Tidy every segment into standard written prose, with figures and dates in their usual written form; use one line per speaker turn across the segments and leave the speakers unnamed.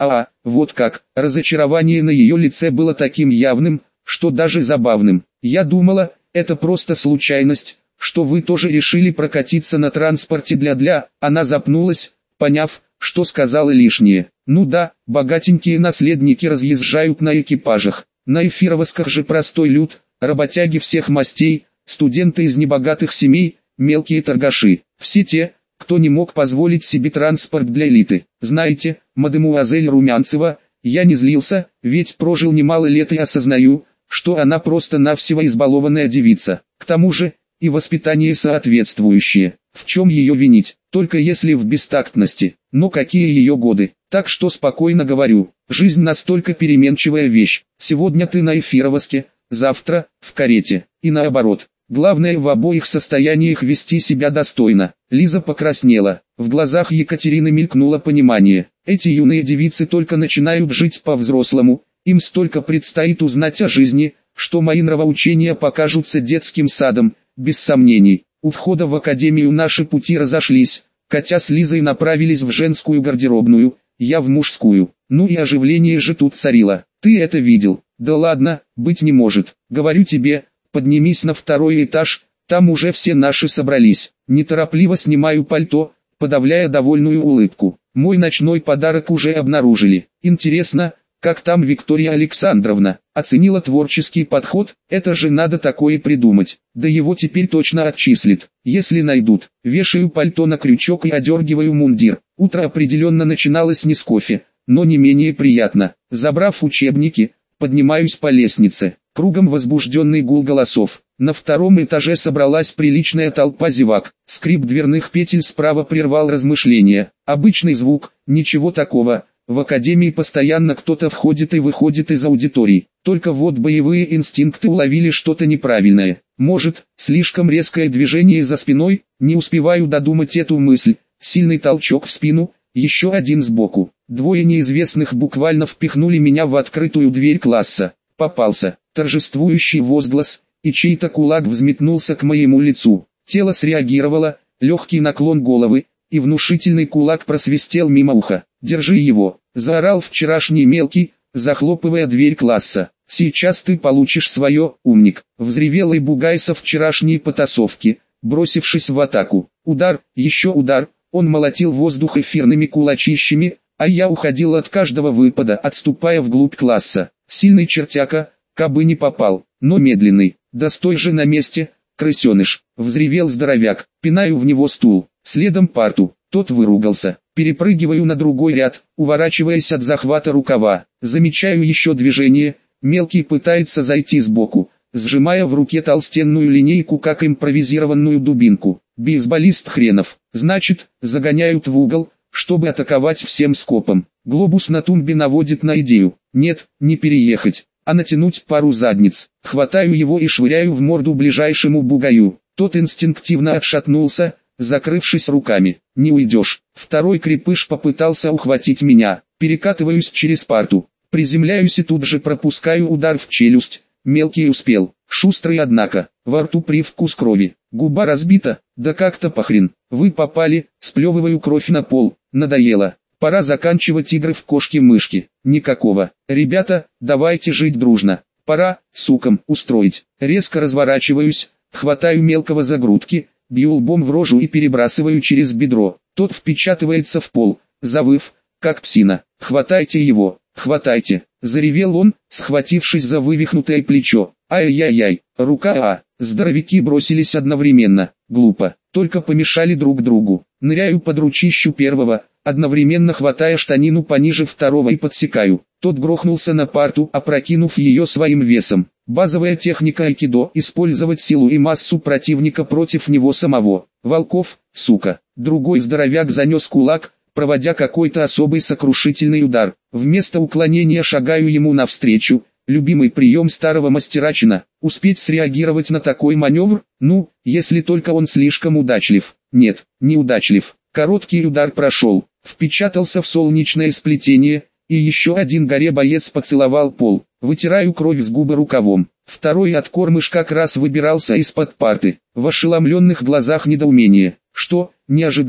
Вот как. Разочарование на ее лице было таким явным, что даже забавным. Я думала, это просто случайность, что вы тоже решили прокатиться на транспорте для. Она запнулась, поняв, что сказала лишнее. Ну да, богатенькие наследники разъезжают на экипажах. На Эфировсках же простой люд, работяги всех мастей, студенты из небогатых семей, мелкие торгаши. Все те, кто не мог позволить себе транспорт для элиты. Знаете, мадемуазель Румянцева, я не злился, ведь прожил немало лет и осознаю, что она просто-навсего избалованная девица. К тому же, и воспитание соответствующее. В чем ее винить? Только если в бестактности. Но какие ее годы? Так что спокойно говорю, жизнь настолько переменчивая вещь. Сегодня ты на Эфировске, завтра в карете. И наоборот. Главное в обоих состояниях вести себя достойно. Лиза покраснела. В глазах Екатерины мелькнуло понимание. Эти юные девицы только начинают жить по-взрослому. Им столько предстоит узнать о жизни, что мои нравоучения покажутся детским садом, без сомнений. У входа в академию наши пути разошлись. Катя с Лизой направились в женскую гардеробную, я в мужскую. Ну и оживление же тут царило. Ты это видел? Да ладно, быть не может. Говорю тебе, поднимись на второй этаж, там уже все наши собрались. Неторопливо снимаю пальто, подавляя довольную улыбку. Мой ночной подарок уже обнаружили. Интересно, как там Виктория Александровна? Оценила творческий подход, это же надо такое придумать. Да его теперь точно отчислят, если найдут. Вешаю пальто на крючок и одергиваю мундир. Утро определенно начиналось не с кофе, но не менее приятно. Забрав учебники, поднимаюсь по лестнице. Кругом возбужденный гул голосов. На втором этаже собралась приличная толпа зевак. Скрип дверных петель справа прервал размышления. Обычный звук, ничего такого. В академии постоянно кто-то входит и выходит из аудиторий. Только вот боевые инстинкты уловили что-то неправильное. Может, слишком резкое движение за спиной? Не успеваю додумать эту мысль. Сильный толчок в спину, еще один сбоку. Двое неизвестных буквально впихнули меня в открытую дверь класса. Попался. Торжествующий возглас, и чей-то кулак взметнулся к моему лицу. Тело среагировало, легкий наклон головы, и внушительный кулак просвистел мимо уха. «Держи его!» – заорал вчерашний мелкий, захлопывая дверь класса. «Сейчас ты получишь свое, умник!» – взревел и бугай со вчерашней потасовки, бросившись в атаку. Удар, еще удар, он молотил воздух эфирными кулачищами, а я уходил от каждого выпада, отступая вглубь класса. Сильный чертяка, кабы не попал, но медленный. «Да стой же на месте, крысеныш!» – взревел здоровяк, пинаю в него стул, следом парту. Тот выругался. Перепрыгиваю на другой ряд, уворачиваясь от захвата рукава. Замечаю еще движение, мелкий пытается зайти сбоку, сжимая в руке толстенную линейку как импровизированную дубинку. Бейсболист хренов. Значит, загоняют в угол, чтобы атаковать всем скопом. Глобус на тумбе наводит на идею. Нет, не переехать, а натянуть пару задниц. Хватаю его и швыряю в морду ближайшему бугаю. Тот инстинктивно отшатнулся, закрывшись руками. «Не уйдешь». Второй крепыш попытался ухватить меня. Перекатываюсь через парту. Приземляюсь и тут же пропускаю удар в челюсть. Мелкий успел. Шустрый однако. Во рту привкус крови. Губа разбита. Да как-то похрен. Вы попали. Сплевываю кровь на пол. Надоело. Пора заканчивать игры в кошки-мышки. Никакого. Ребята, давайте жить дружно. Пора, сукам, устроить. Резко разворачиваюсь. Хватаю мелкого за грудки. Бью лбом в рожу и перебрасываю через бедро. Тот впечатывается в пол, завыв, как псина. «Хватайте его, хватайте!» – заревел он, схватившись за вывихнутое плечо. «Ай-яй-яй, рука!» Здоровяки бросились одновременно. Глупо, только помешали друг другу. Ныряю под ручищу первого, одновременно хватая штанину пониже второго и подсекаю. Тот грохнулся на парту, опрокинув ее своим весом. Базовая техника айкидо – использовать силу и массу противника против него самого. Волков, сука. Другой здоровяк занес кулак, проводя какой-то особый сокрушительный удар. Вместо уклонения шагаю ему навстречу. Любимый прием старого мастерачина. Успеть среагировать на такой маневр? Ну, если только он слишком удачлив. Нет, не удачлив. Короткий удар прошел, впечатался в солнечное сплетение, и еще один горе-боец поцеловал пол. Вытираю кровь с губы рукавом. Второй откормыш как раз выбирался из-под парты. В ошеломленных глазах недоумение. Что, не ожидал,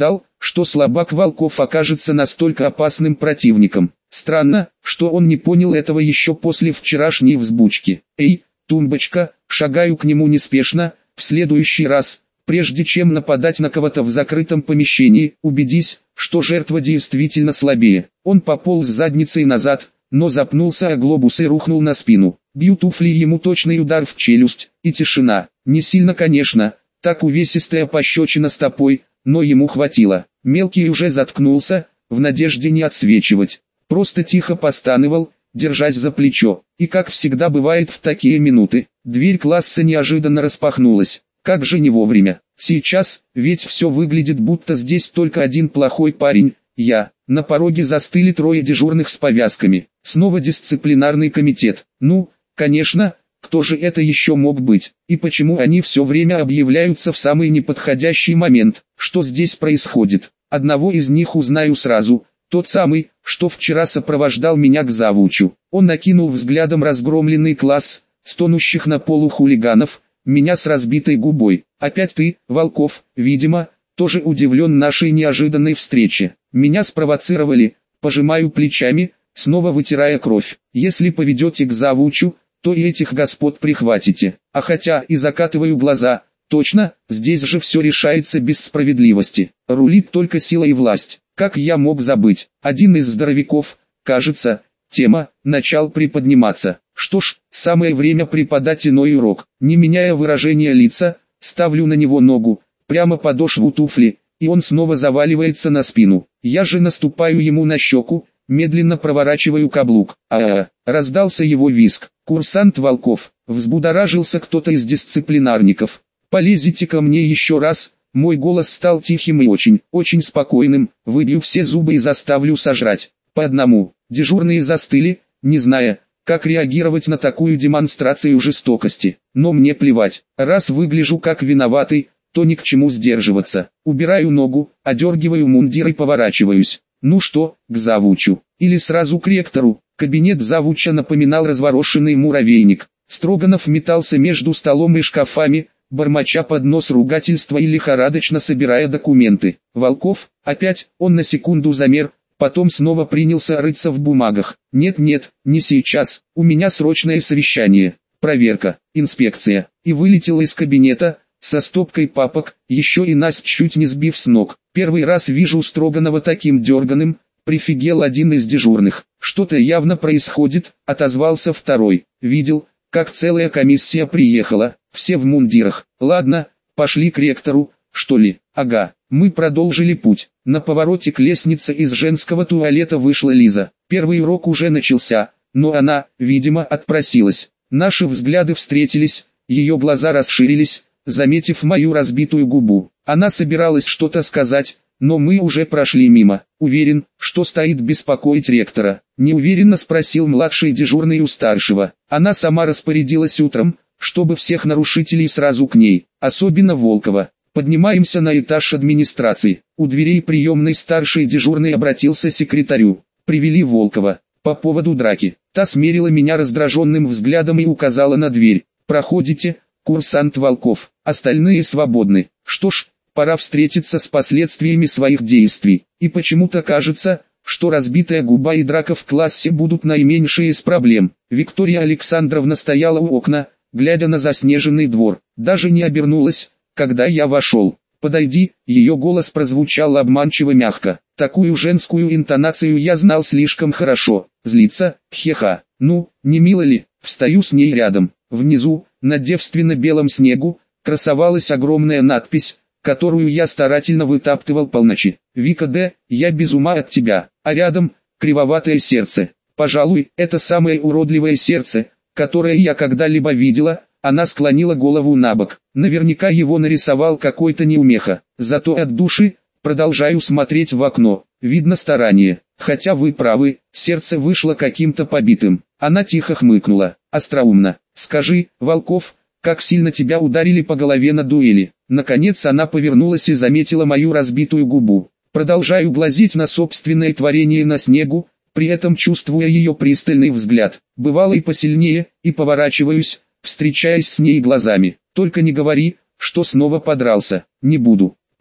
что слабак Волков окажется настолько опасным противником. Странно, что он не понял этого еще после вчерашней взбучки. «Эй, тумбочка!» Шагаю к нему неспешно. «В следующий раз, прежде чем нападать на кого-то в закрытом помещении, убедись, что жертва действительно слабее». Он пополз задницей назад, но запнулся о глобус и рухнул на спину. Бью туфли, ему точный удар в челюсть, и тишина. Не сильно, конечно, так увесистая пощечина стопой, но ему хватило. Мелкий уже заткнулся, в надежде не отсвечивать. Просто тихо постановал, держась за плечо. И как всегда бывает в такие минуты, дверь класса неожиданно распахнулась. Как же не вовремя. Сейчас, ведь все выглядит, будто здесь только один плохой парень, я. На пороге застыли трое дежурных с повязками. Снова дисциплинарный комитет. Ну, конечно, кто же это еще мог быть? И почему они все время объявляются в самый неподходящий момент? Что здесь происходит? Одного из них узнаю сразу. Тот самый, что вчера сопровождал меня к завучу. Он накинул взглядом разгромленный класс, стонущих на полу хулиганов, меня с разбитой губой. «Опять ты, Волков?» Видимо, тоже удивлен нашей неожиданной встрече. Меня спровоцировали, пожимаю плечами, снова вытирая кровь. Если поведете к завучу, то и этих господ прихватите. А хотя и закатываю глаза, точно, здесь же все решается без справедливости. Рулит только сила и власть. Как я мог забыть? Один из здоровяков, кажется, тема, начал приподниматься. Что ж, самое время преподать иной урок. Не меняя выражения лица, ставлю на него ногу, прямо подошву туфли, и он снова заваливается на спину. Я же наступаю ему на щеку, медленно проворачиваю каблук. Раздался его визг. «Курсант Волков!» Взбудоражился кто-то из дисциплинарников. «Полезите ко мне еще раз!» Мой голос стал тихим и очень спокойным. «Выбью все зубы и заставлю сожрать. По одному». Дежурные застыли, не зная, как реагировать на такую демонстрацию жестокости. Но мне плевать. Раз выгляжу как виноватый, то ни к чему сдерживаться. Убираю ногу, одергиваю мундир и поворачиваюсь. Ну что, к завучу? Или сразу к ректору? Кабинет завуча напоминал разворошенный муравейник. Строганов метался между столом и шкафами, бормоча под нос ругательства и лихорадочно собирая документы. Волков, опять, он на секунду замер, потом снова принялся рыться в бумагах. Нет, не сейчас, у меня срочное совещание, проверка, инспекция. И вылетел из кабинета, со стопкой папок, еще и нас чуть не сбив с ног. Первый раз вижу Строганова таким дерганым, прифигел один из дежурных. Что-то явно происходит, отозвался второй. Видел, как целая комиссия приехала, все в мундирах. Ладно, пошли к ректору, что ли? Ага. Мы продолжили путь. На повороте к лестнице из женского туалета вышла Лиза. Первый урок уже начался, но она, видимо, отпросилась. Наши взгляды встретились, ее глаза расширились, заметив мою разбитую губу. Она собиралась что-то сказать, но мы уже прошли мимо. Уверен, что стоит беспокоить ректора. Неуверенно спросил младший дежурный у старшего. Она сама распорядилась утром, чтобы всех нарушителей сразу к ней, особенно Волкова. Поднимаемся на этаж администрации. У дверей приемной старший дежурный обратился к секретарю. Привели Волкова. По поводу драки. Та смерила меня раздраженным взглядом и указала на дверь. Проходите, курсант Волков. Остальные свободны. Что ж, пора встретиться с последствиями своих действий. И почему-то кажется, что разбитая губа и драка в классе будут наименьшие из проблем. Виктория Александровна стояла у окна, глядя на заснеженный двор. Даже не обернулась, когда я вошел. «Подойди», ее голос прозвучал обманчиво мягко. Такую женскую интонацию я знал слишком хорошо. Злится, хеха. Ну, не мило ли? Встаю с ней рядом. Внизу, на девственно-белом снегу, красовалась огромная надпись, которую я старательно вытаптывал полночи. «Вика Д, я без ума от тебя». А рядом, кривоватое сердце. Пожалуй, это самое уродливое сердце, которое я когда-либо видела. Она склонила голову набок. Наверняка его нарисовал какой-то неумеха. Зато от души, продолжаю смотреть в окно. Видно старание. Хотя вы правы, сердце вышло каким-то побитым. Она тихо хмыкнула. Остроумно. Скажи, Волков, как сильно тебя ударили по голове на дуэли? Наконец она повернулась и заметила мою разбитую губу. Продолжаю глазеть на собственное творение на снегу, при этом чувствуя ее пристальный взгляд. Бывало и посильнее, и поворачиваюсь, встречаясь с ней глазами. Только не говори, что снова подрался. Не буду.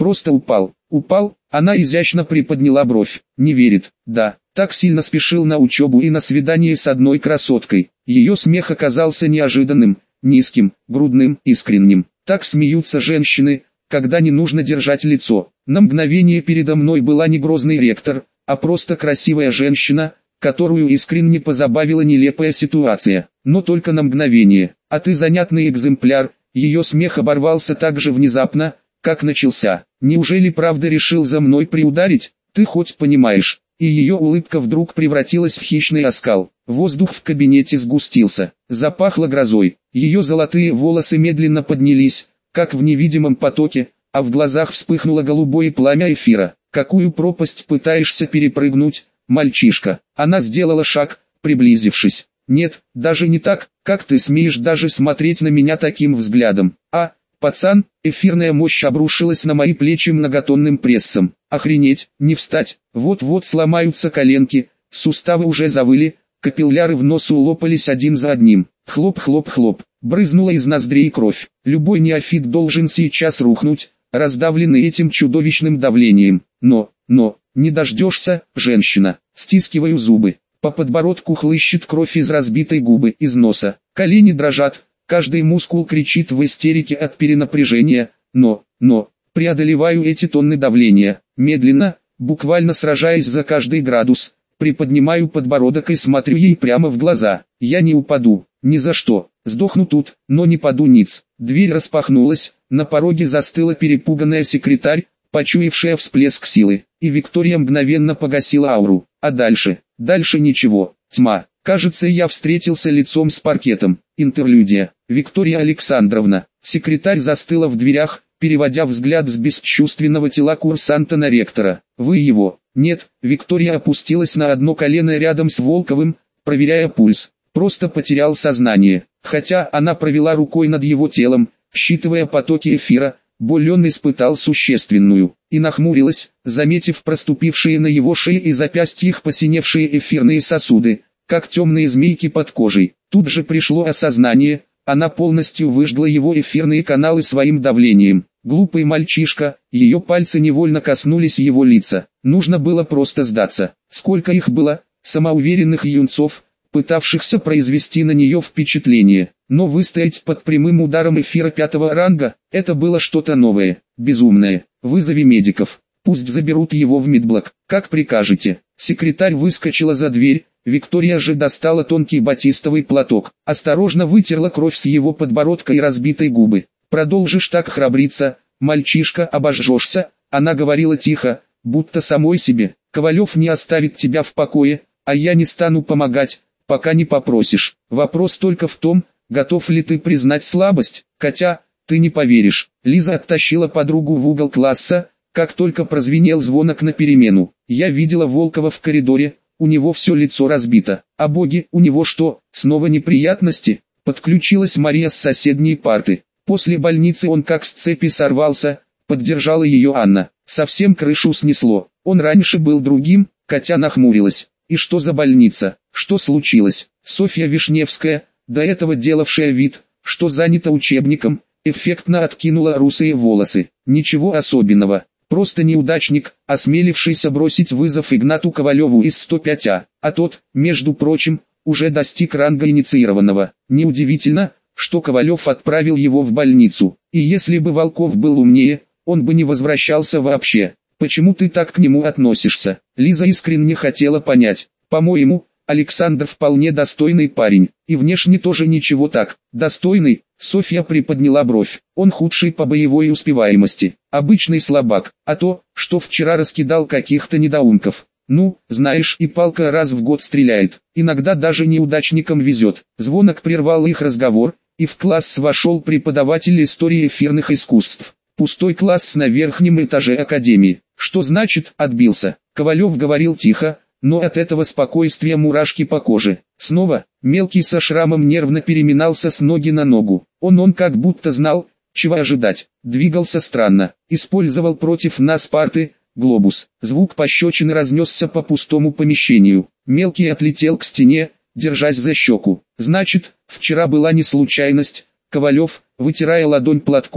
Просто упал. Упал? Она изящно приподняла бровь. Не верит. Да, так сильно спешил на учебу и на свидание с одной красоткой. Ее смех оказался неожиданным, низким, грудным, искренним. Так смеются женщины, когда не нужно держать лицо. На мгновение передо мной была не грозный ректор, а просто красивая женщина, которую искренне позабавила нелепая ситуация. Но только на мгновение. А ты занятный экземпляр. Ее смех оборвался так же внезапно, как начался. Неужели правда решил за мной приударить? Ты хоть понимаешь? И ее улыбка вдруг превратилась в хищный оскал. Воздух в кабинете сгустился. Запахло грозой. Ее золотые волосы медленно поднялись, как в невидимом потоке, а в глазах вспыхнуло голубое пламя эфира. Какую пропасть пытаешься перепрыгнуть, мальчишка? Она сделала шаг, приблизившись. Нет, даже не так, как ты смеешь даже смотреть на меня таким взглядом. А, пацан, эфирная мощь обрушилась на мои плечи многотонным прессом. Охренеть, не встать, вот-вот сломаются коленки, суставы уже завыли, капилляры в носу лопались один за одним. Хлоп-хлоп-хлоп, брызнула из ноздрей кровь. Любой неофит должен сейчас рухнуть, раздавленный этим чудовищным давлением. Но, не дождешься, женщина. Стискиваю зубы. По подбородку хлыщет кровь из разбитой губы, из носа. Колени дрожат, каждый мускул кричит в истерике от перенапряжения. Но, преодолеваю эти тонны давления. Медленно, буквально сражаясь за каждый градус, приподнимаю подбородок и смотрю ей прямо в глаза. Я не упаду, ни за что. Сдохну тут, но не паду ниц. Дверь распахнулась, на пороге застыла перепуганная секретарь, почуявшая всплеск силы, и Виктория мгновенно погасила ауру. А дальше ничего, тьма. Кажется, я встретился лицом с паркетом. Интерлюдия. Виктория Александровна. Секретарь застыла в дверях, переводя взгляд с бесчувственного тела курсанта на ректора. Вы его? Нет. Виктория опустилась на одно колено рядом с Волковым, проверяя пульс. Просто потерял сознание. Хотя она провела рукой над его телом, считывая потоки эфира, боль он испытал существенную, и нахмурилась, заметив проступившие на его шее и запястьях посиневшие эфирные сосуды, как темные змейки под кожей. Тут же пришло осознание, она полностью выжгла его эфирные каналы своим давлением. Глупый мальчишка, ее пальцы невольно коснулись его лица. Нужно было просто сдаться. Сколько их было, самоуверенных юнцов, пытавшихся произвести на нее впечатление. Но выстоять под прямым ударом эфира 5-го ранга, это было что-то новое, безумное. Вызови медиков, пусть заберут его в медблок, как прикажете. Секретарь выскочила за дверь, Виктория же достала тонкий батистовый платок, осторожно вытерла кровь с его подбородка и разбитой губы. Продолжишь так храбриться, мальчишка, обожжешься, она говорила тихо, будто самой себе. Ковалев не оставит тебя в покое, а я не стану помогать, пока не попросишь. Вопрос только в том, готов ли ты признать слабость, Катя, ты не поверишь. Лиза оттащила подругу в угол класса, как только прозвенел звонок на перемену. Я видела Волкова в коридоре, у него все лицо разбито. А боги, у него что, снова неприятности? Подключилась Мария с соседней парты. После больницы он как с цепи сорвался, поддержала ее Анна. Совсем крышу снесло. Он раньше был другим, Катя нахмурилась. И что за больница? Что случилось? Софья Вишневская, до этого делавшая вид, что занята учебником, эффектно откинула русые волосы. Ничего особенного. Просто неудачник, осмелившийся бросить вызов Игнату Ковалеву из 105А. А тот, между прочим, уже достиг ранга инициированного. Неудивительно, что Ковалев отправил его в больницу. И если бы Волков был умнее, он бы не возвращался вообще. Почему ты так к нему относишься? Лиза искренне хотела понять. По-моему, Александр вполне достойный парень. И внешне тоже ничего так. Достойный? Софья приподняла бровь. Он худший по боевой успеваемости. Обычный слабак. А то, что вчера раскидал каких-то недоумков. Ну, знаешь, и палка раз в год стреляет. Иногда даже неудачникам везет. Звонок прервал их разговор, и в класс вошел преподаватель истории эфирных искусств. Пустой класс на верхнем этаже академии. Что значит «отбился»? Ковалев говорил тихо, но от этого спокойствия мурашки по коже. Снова, мелкий со шрамом нервно переминался с ноги на ногу. Он как будто знал, чего ожидать. Двигался странно. Использовал против нас парты, глобус. Звук пощечины разнесся по пустому помещению. Мелкий отлетел к стене, держась за щеку. Значит, вчера была не случайность. Ковалев, вытирая ладонь платком,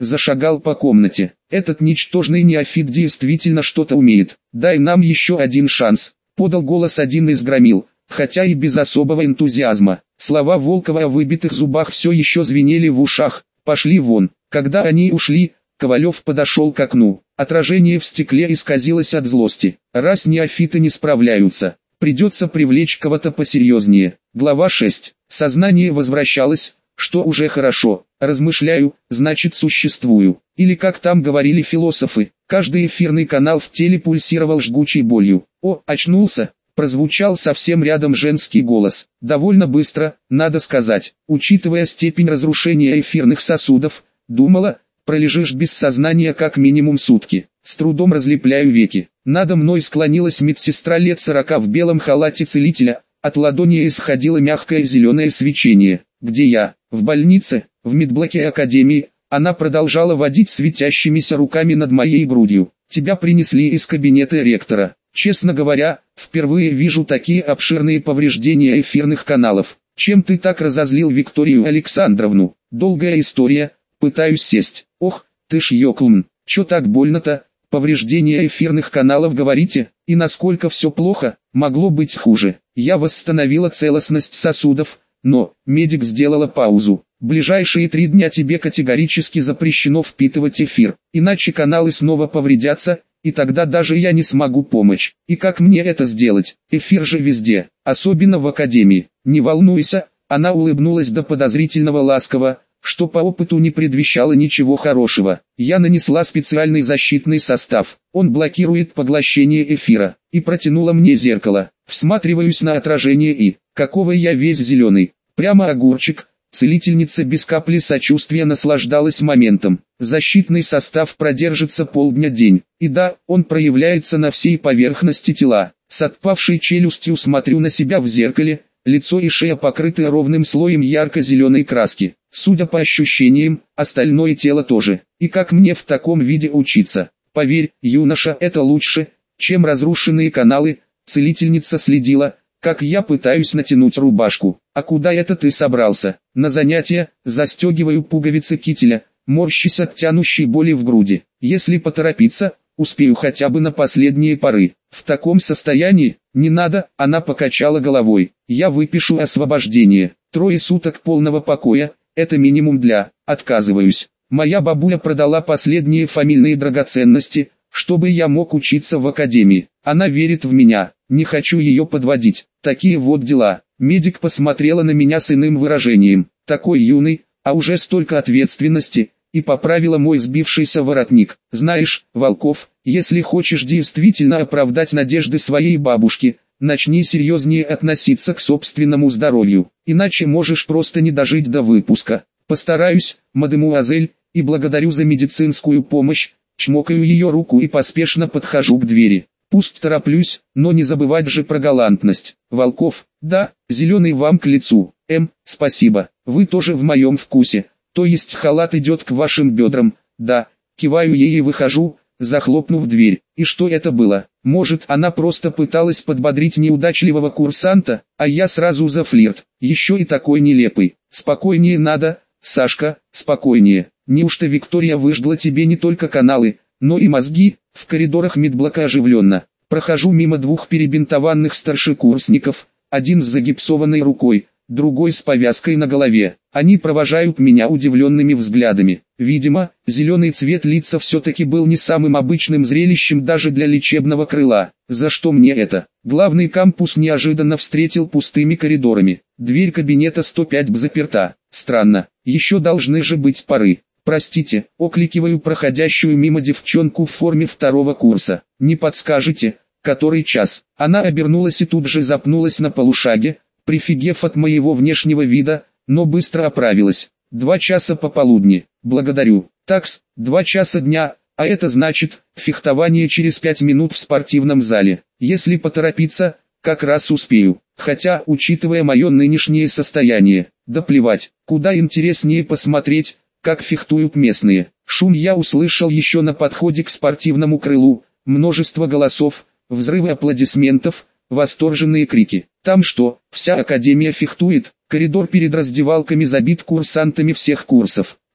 зашагал по комнате. Этот ничтожный неофит действительно что-то умеет. Дай нам еще один шанс, подал голос один из громил, хотя и без особого энтузиазма. Слова Волкова о выбитых зубах все еще звенели в ушах. Пошли вон. Когда они ушли, Ковалев подошел к окну. Отражение в стекле исказилось от злости. Раз неофиты не справляются, придется привлечь кого-то посерьезнее. Глава 6. Сознание возвращалось, что уже хорошо. Размышляю, значит существую. Или как там говорили философы, каждый эфирный канал в теле пульсировал жгучей болью. О, очнулся! Прозвучал совсем рядом женский голос. Довольно быстро, надо сказать, учитывая степень разрушения эфирных сосудов. Думала, пролежишь без сознания как минимум сутки. С трудом разлепляю веки. Надо мной склонилась медсестра лет 40 в белом халате целителя. От ладони исходило мягкое зеленое свечение. Где я? В больнице, в медблоке академии. Она продолжала водить светящимися руками над моей грудью. Тебя принесли из кабинета ректора. Честно говоря, впервые вижу такие обширные повреждения эфирных каналов. Чем ты так разозлил Викторию Александровну? Долгая история, пытаюсь сесть. Ох, ты ж ёклун, чё так больно-то? Повреждения эфирных каналов говорите? И насколько все плохо? Могло быть хуже. Я восстановила целостность сосудов, но медик сделала паузу. Ближайшие 3 дня тебе категорически запрещено впитывать эфир, иначе каналы снова повредятся, и тогда даже я не смогу помочь. И как мне это сделать? Эфир же везде, особенно в академии. Не волнуйся, она улыбнулась до подозрительного ласково, что по опыту не предвещало ничего хорошего. Я нанесла специальный защитный состав, он блокирует поглощение эфира, и протянула мне зеркало. Всматриваюсь на отражение и, какого я весь зеленый, прямо огурчик. Целительница без капли сочувствия наслаждалась моментом. Защитный состав продержится полдня-день. И да, он проявляется на всей поверхности тела. С отпавшей челюстью смотрю на себя в зеркале, лицо и шея покрыты ровным слоем ярко-зеленой краски. Судя по ощущениям, остальное тело тоже. И как мне в таком виде учиться? Поверь, юноша, это лучше, чем разрушенные каналы. Целительница следила, как я пытаюсь натянуть рубашку. А куда это ты собрался? На занятия, застегиваю пуговицы кителя, морщись от тянущей боли в груди. Если поторопиться, успею хотя бы на последние поры. В таком состоянии, не надо, она покачала головой. Я выпишу освобождение. 3 суток полного покоя, это минимум для, отказываюсь. Моя бабуля продала последние фамильные драгоценности, чтобы я мог учиться в академии. Она верит в меня, не хочу ее подводить. Такие вот дела. Медик посмотрела на меня с иным выражением. Такой юный, а уже столько ответственности, и поправила мой сбившийся воротник. Знаешь, Волков, если хочешь действительно оправдать надежды своей бабушки, начни серьезнее относиться к собственному здоровью, иначе можешь просто не дожить до выпуска. Постараюсь, мадемуазель, и благодарю за медицинскую помощь. Чмокаю ее руку и поспешно подхожу к двери. Пусть тороплюсь, но не забывать же про галантность. Волков, да, зеленый вам к лицу. Спасибо, вы тоже в моем вкусе. То есть халат идет к вашим бедрам, да. Киваю ей и выхожу, захлопнув дверь. И что это было? Может, она просто пыталась подбодрить неудачливого курсанта, а я сразу за флирт. Еще и такой нелепый. Спокойнее надо, Сашка, спокойнее. Неужто Виктория выжгла тебе не только каналы, но и мозги? В коридорах медблока оживленно. Прохожу мимо 2 перебинтованных старшекурсников, один с загипсованной рукой, другой с повязкой на голове. Они провожают меня удивленными взглядами. Видимо, зеленый цвет лица все-таки был не самым обычным зрелищем даже для лечебного крыла. За что мне это? Главный кампус неожиданно встретил пустыми коридорами. Дверь кабинета 105 заперта. Странно, еще должны же быть пары. Простите, окликиваю проходящую мимо девчонку в форме 2-го курса. Не подскажете, который час? Она обернулась и тут же запнулась на полушаге, прифигев от моего внешнего вида, но быстро оправилась. 2 часа пополудни. Благодарю. Такс, 2 часа дня, а это значит, фехтование через 5 минут в спортивном зале. Если поторопиться, как раз успею. Хотя, учитывая мое нынешнее состояние, да плевать, куда интереснее посмотреть, как фехтуют местные. Шум я услышал еще на подходе к спортивному крылу, множество голосов, взрывы аплодисментов, восторженные крики. Там что, вся академия фехтует? Коридор перед раздевалками забит курсантами всех курсов.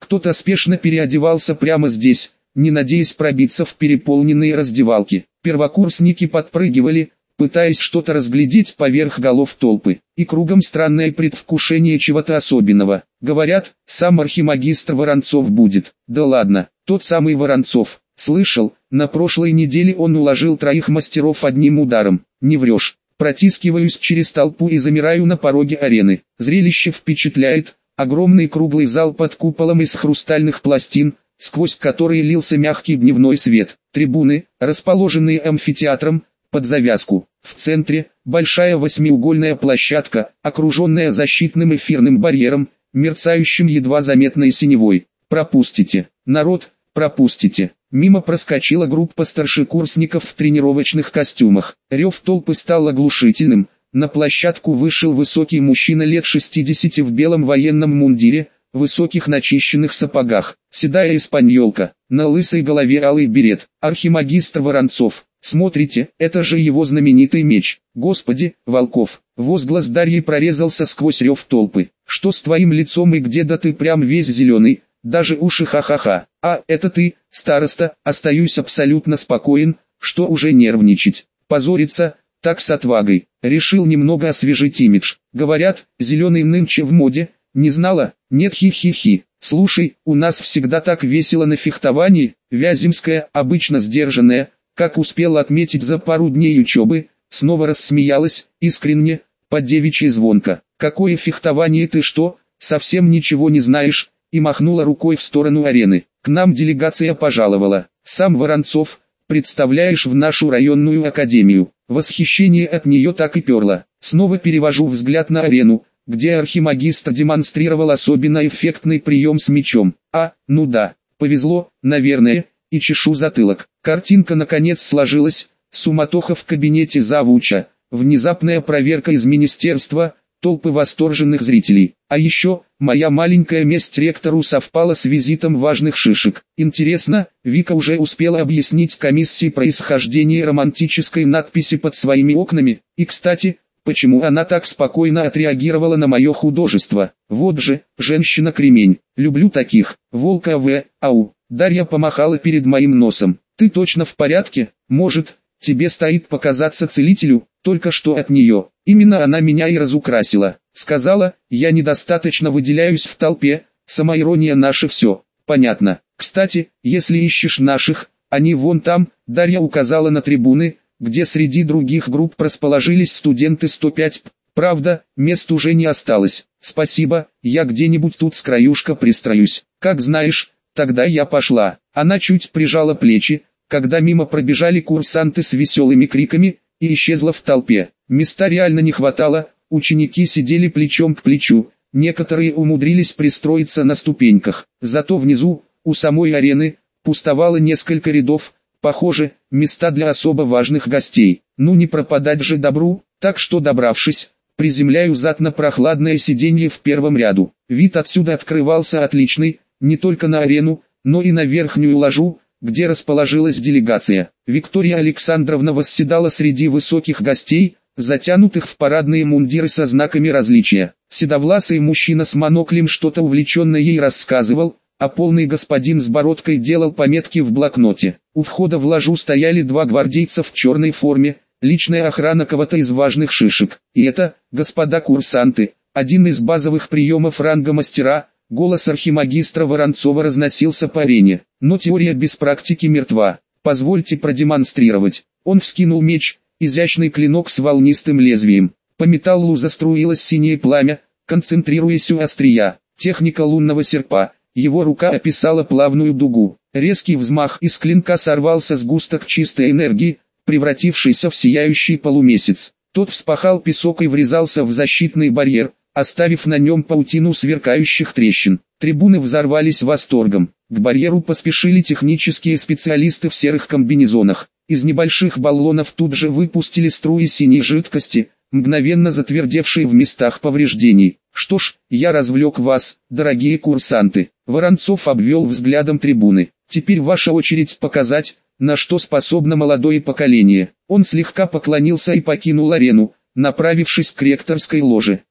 Кто-то спешно переодевался прямо здесь, не надеясь пробиться в переполненные раздевалки. Первокурсники подпрыгивали, пытаясь что-то разглядеть поверх голов толпы, и кругом странное предвкушение чего-то особенного. Говорят, сам архимагистр Воронцов будет. Да ладно, тот самый Воронцов. Слышал, на прошлой неделе он уложил 3 мастеров одним ударом. Не врешь. Протискиваюсь через толпу и замираю на пороге арены. Зрелище впечатляет. Огромный круглый зал под куполом из хрустальных пластин, сквозь которые лился мягкий дневной свет. Трибуны, расположенные амфитеатром, под завязку. В центре – большая 8-угольная площадка, окруженная защитным эфирным барьером, мерцающим едва заметной синевой. Пропустите, народ, пропустите. Мимо проскочила группа старшекурсников в тренировочных костюмах. Рев толпы стал оглушительным. На площадку вышел высокий мужчина лет 60 в белом военном мундире, высоких начищенных сапогах, седая испаньолка, на лысой голове алый берет. Архимагистр Воронцов. Смотрите, это же его знаменитый меч. Господи, Волков. Возглас Дарьи прорезался сквозь рев толпы. Что с твоим лицом и где, да ты прям весь зеленый, даже уши ха-ха-ха. А, это ты, староста, остаюсь абсолютно спокоен, что уже нервничать. Позориться, так с отвагой. Решил немного освежить имидж. Говорят, зеленый нынче в моде, не знала? Нет, хи-хи-хи. Слушай, у нас всегда так весело на фехтовании. Вяземская, обычно сдержанная, как успела отметить за пару дней учебы, снова рассмеялась, искренне, по-девичьи звонко. Какое фехтование, ты что, совсем ничего не знаешь? И махнула рукой в сторону арены. К нам делегация пожаловала. Сам Воронцов, представляешь, в нашу районную академию. Восхищение от нее так и перло. Снова перевожу взгляд на арену, где архимагистр демонстрировал особенно эффектный прием с мечом. А, ну да, повезло, наверное, и чешу затылок. Картинка наконец сложилась, суматоха в кабинете завуча, внезапная проверка из министерства, толпы восторженных зрителей. А еще, моя маленькая месть ректору совпала с визитом важных шишек. Интересно, Вика уже успела объяснить комиссии происхождение романтической надписи под своими окнами, и кстати, почему она так спокойно отреагировала на мое художество. Вот же, женщина-кремень, люблю таких. Волка ау. Дарья помахала перед моим носом. Ты точно в порядке? Может, тебе стоит показаться целителю? Только что от нее. Именно она меня и разукрасила. Сказала, я недостаточно выделяюсь в толпе, самоирония наше все. Понятно. Кстати, если ищешь наших, они вон там, Дарья указала на трибуны, где среди других групп расположились студенты 105. Правда, мест уже не осталось. Спасибо, я где-нибудь тут с краюшка пристроюсь. Как знаешь, тогда я пошла. Она чуть прижала плечи, когда мимо пробежали курсанты с веселыми криками, и исчезла в толпе. Места реально не хватало, ученики сидели плечом к плечу, некоторые умудрились пристроиться на ступеньках. Зато внизу, у самой арены, пустовало несколько рядов, похоже, места для особо важных гостей. Ну не пропадать же добру, так что добравшись, приземляю зад на прохладное сиденье в первом ряду. Вид отсюда открывался отличный, не только на арену, но и на верхнюю ложу, где расположилась делегация. Виктория Александровна восседала среди высоких гостей, затянутых в парадные мундиры со знаками различия. Седовласый мужчина с моноклем что-то увлеченно ей рассказывал, а полный господин с бородкой делал пометки в блокноте. У входа в ложу стояли 2 гвардейца в черной форме, личная охрана кого-то из важных шишек. И это, господа курсанты, один из базовых приемов ранга мастера. Голос архимагистра Воронцова разносился по арене. Но теория без практики мертва. Позвольте продемонстрировать. Он вскинул меч, изящный клинок с волнистым лезвием. По металлу заструилось синее пламя, концентрируясь у острия. Техника лунного серпа. Его рука описала плавную дугу. Резкий взмах, из клинка сорвался сгусток чистой энергии, превратившийся в сияющий полумесяц. Тот вспахал песок и врезался в защитный барьер, оставив на нем паутину сверкающих трещин. Трибуны взорвались восторгом. К барьеру поспешили технические специалисты в серых комбинезонах. Из небольших баллонов тут же выпустили струи синей жидкости, мгновенно затвердевшие в местах повреждений. Что ж, я развлек вас, дорогие курсанты. Воронцов обвел взглядом трибуны. Теперь ваша очередь показать, на что способно молодое поколение. Он слегка поклонился и покинул арену, направившись к ректорской ложе.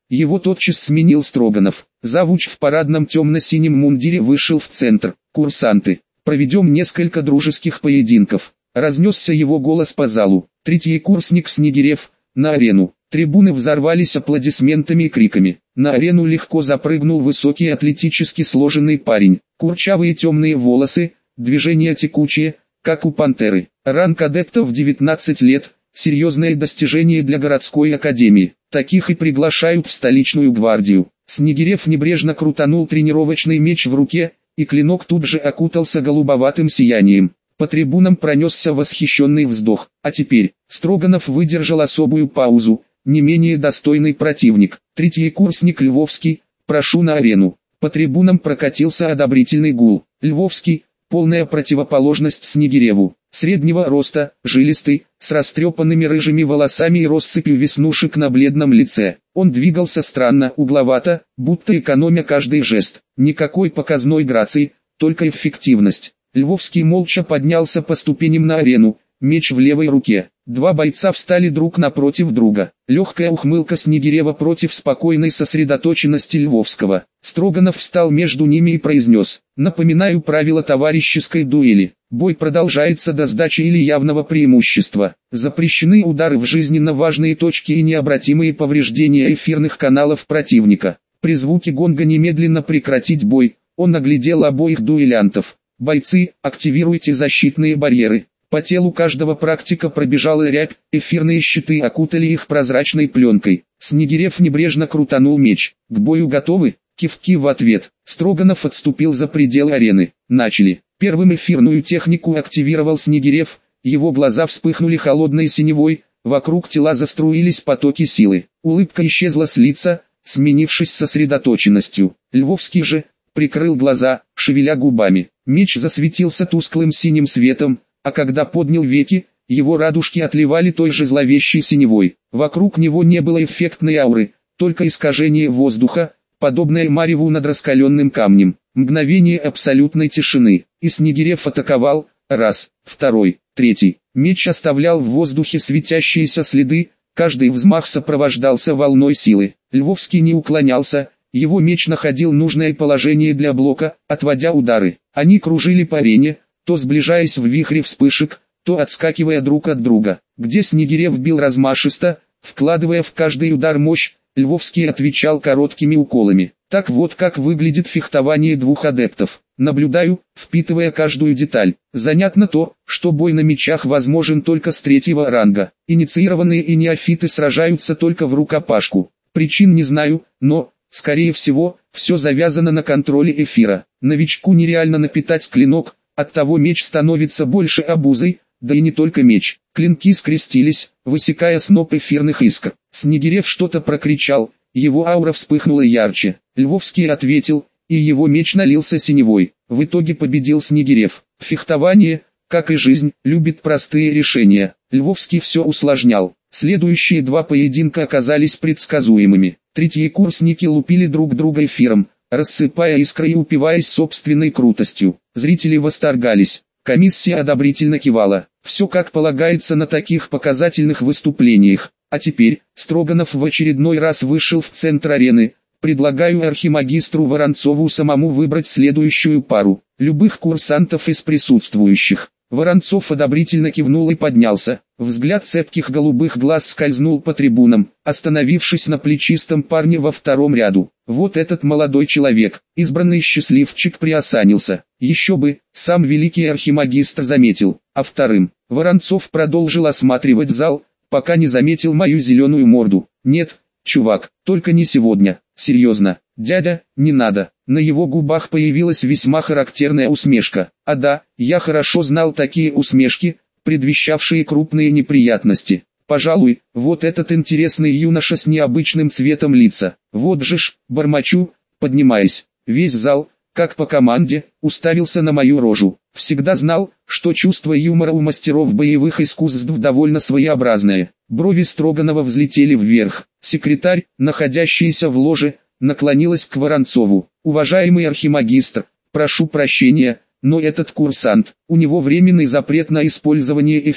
Его тотчас сменил Строганов. Завуч в парадном темно-синем мундире вышел в центр. «Курсанты, проведем несколько дружеских поединков». Разнесся его голос по залу. Третий курсник Снегирев, на арену. Трибуны взорвались аплодисментами и криками. На арену легко запрыгнул высокий атлетически сложенный парень. Курчавые темные волосы, движения текучие, как у пантеры. Ранг адептов 19 лет, серьезное достижение для городской академии. Таких и приглашают в столичную гвардию. Снегирев небрежно крутанул тренировочный меч в руке, и клинок тут же окутался голубоватым сиянием. По трибунам пронесся восхищенный вздох. А теперь, Строганов выдержал особую паузу, не менее достойный противник. Третий курсник Львовский, прошу на арену. По трибунам прокатился одобрительный гул. Львовский, полная противоположность Снегиреву. Среднего роста, жилистый, с растрепанными рыжими волосами и россыпью веснушек на бледном лице. Он двигался странно, угловато, будто экономя каждый жест. Никакой показной грации, только эффективность. Львовский молча поднялся по ступеням на арену, меч в левой руке. Два бойца встали друг напротив друга. Легкая ухмылка Снегирева против спокойной сосредоточенности Львовского. Строганов встал между ними и произнес: «Напоминаю правила товарищеской дуэли. Бой продолжается до сдачи или явного преимущества. Запрещены удары в жизненно важные точки и необратимые повреждения эфирных каналов противника. При звуке гонга немедленно прекратить бой». Он оглядел обоих дуэлянтов. «Бойцы, активируйте защитные барьеры». По телу каждого практика пробежала рябь, эфирные щиты окутали их прозрачной пленкой. Снегирев небрежно крутанул меч. «К бою готовы?» Кивки в ответ. Строганов отступил за пределы арены. Начали. Первым эфирную технику активировал Снегирев, его глаза вспыхнули холодной синевой, вокруг тела заструились потоки силы. Улыбка исчезла с лица, сменившись сосредоточенностью. Львовский же прикрыл глаза, шевеля губами. Меч засветился тусклым синим светом, а когда поднял веки, его радужки отливали той же зловещей синевой. Вокруг него не было эффектной ауры, только искажение воздуха, подобное мареву над раскаленным камнем. Мгновение абсолютной тишины, и Снегирев атаковал, раз, второй, третий. Меч оставлял в воздухе светящиеся следы, каждый взмах сопровождался волной силы. Львовский не уклонялся, его меч находил нужное положение для блока, отводя удары. Они кружили по арене, то сближаясь в вихре вспышек, то отскакивая друг от друга. Где Снегирев бил размашисто, вкладывая в каждый удар мощь, Львовский отвечал короткими уколами. Так вот как выглядит фехтование двух адептов. Наблюдаю, впитывая каждую деталь. Занятно то, что бой на мечах возможен только с третьего ранга. Инициированные и неофиты сражаются только в рукопашку. Причин не знаю, но, скорее всего, все завязано на контроле эфира. Новичку нереально напитать клинок, оттого меч становится больше обузой, да и не только меч. Клинки скрестились, высекая сноп эфирных искр. Снегирев что-то прокричал, его аура вспыхнула ярче. Львовский ответил, и его меч налился синевой. В итоге победил Снегирев. Фехтование, как и жизнь, любит простые решения. Львовский все усложнял. Следующие два поединка оказались предсказуемыми. Третьекурсники лупили друг друга эфиром, рассыпая искры и упиваясь собственной крутостью. Зрители восторгались. Комиссия одобрительно кивала. Все как полагается на таких показательных выступлениях. А теперь, Строганов в очередной раз вышел в центр арены. Предлагаю архимагистру Воронцову самому выбрать следующую пару. Любых курсантов из присутствующих. Воронцов одобрительно кивнул и поднялся. Взгляд цепких голубых глаз скользнул по трибунам, остановившись на плечистом парне во втором ряду. Вот этот молодой человек, избранный счастливчик, приосанился. Еще бы, сам великий архимагистр заметил. А вторым, Воронцов продолжил осматривать зал, пока не заметил мою зеленую морду. Нет, чувак, только не сегодня. Серьезно, дядя, не надо. На его губах появилась весьма характерная усмешка. А да, я хорошо знал такие усмешки, предвещавшие крупные неприятности. Пожалуй, вот этот интересный юноша с необычным цветом лица. Вот же ж, бормочу, поднимаясь. Весь зал, как по команде, уставился на мою рожу. Всегда знал, что чувство юмора у мастеров боевых искусств довольно своеобразное. Брови Строганова взлетели вверх. Секретарь, находящаяся в ложе, наклонилась к Воронцову. «Уважаемый архимагистр, прошу прощения, но этот курсант, у него временный запрет на использование эфира.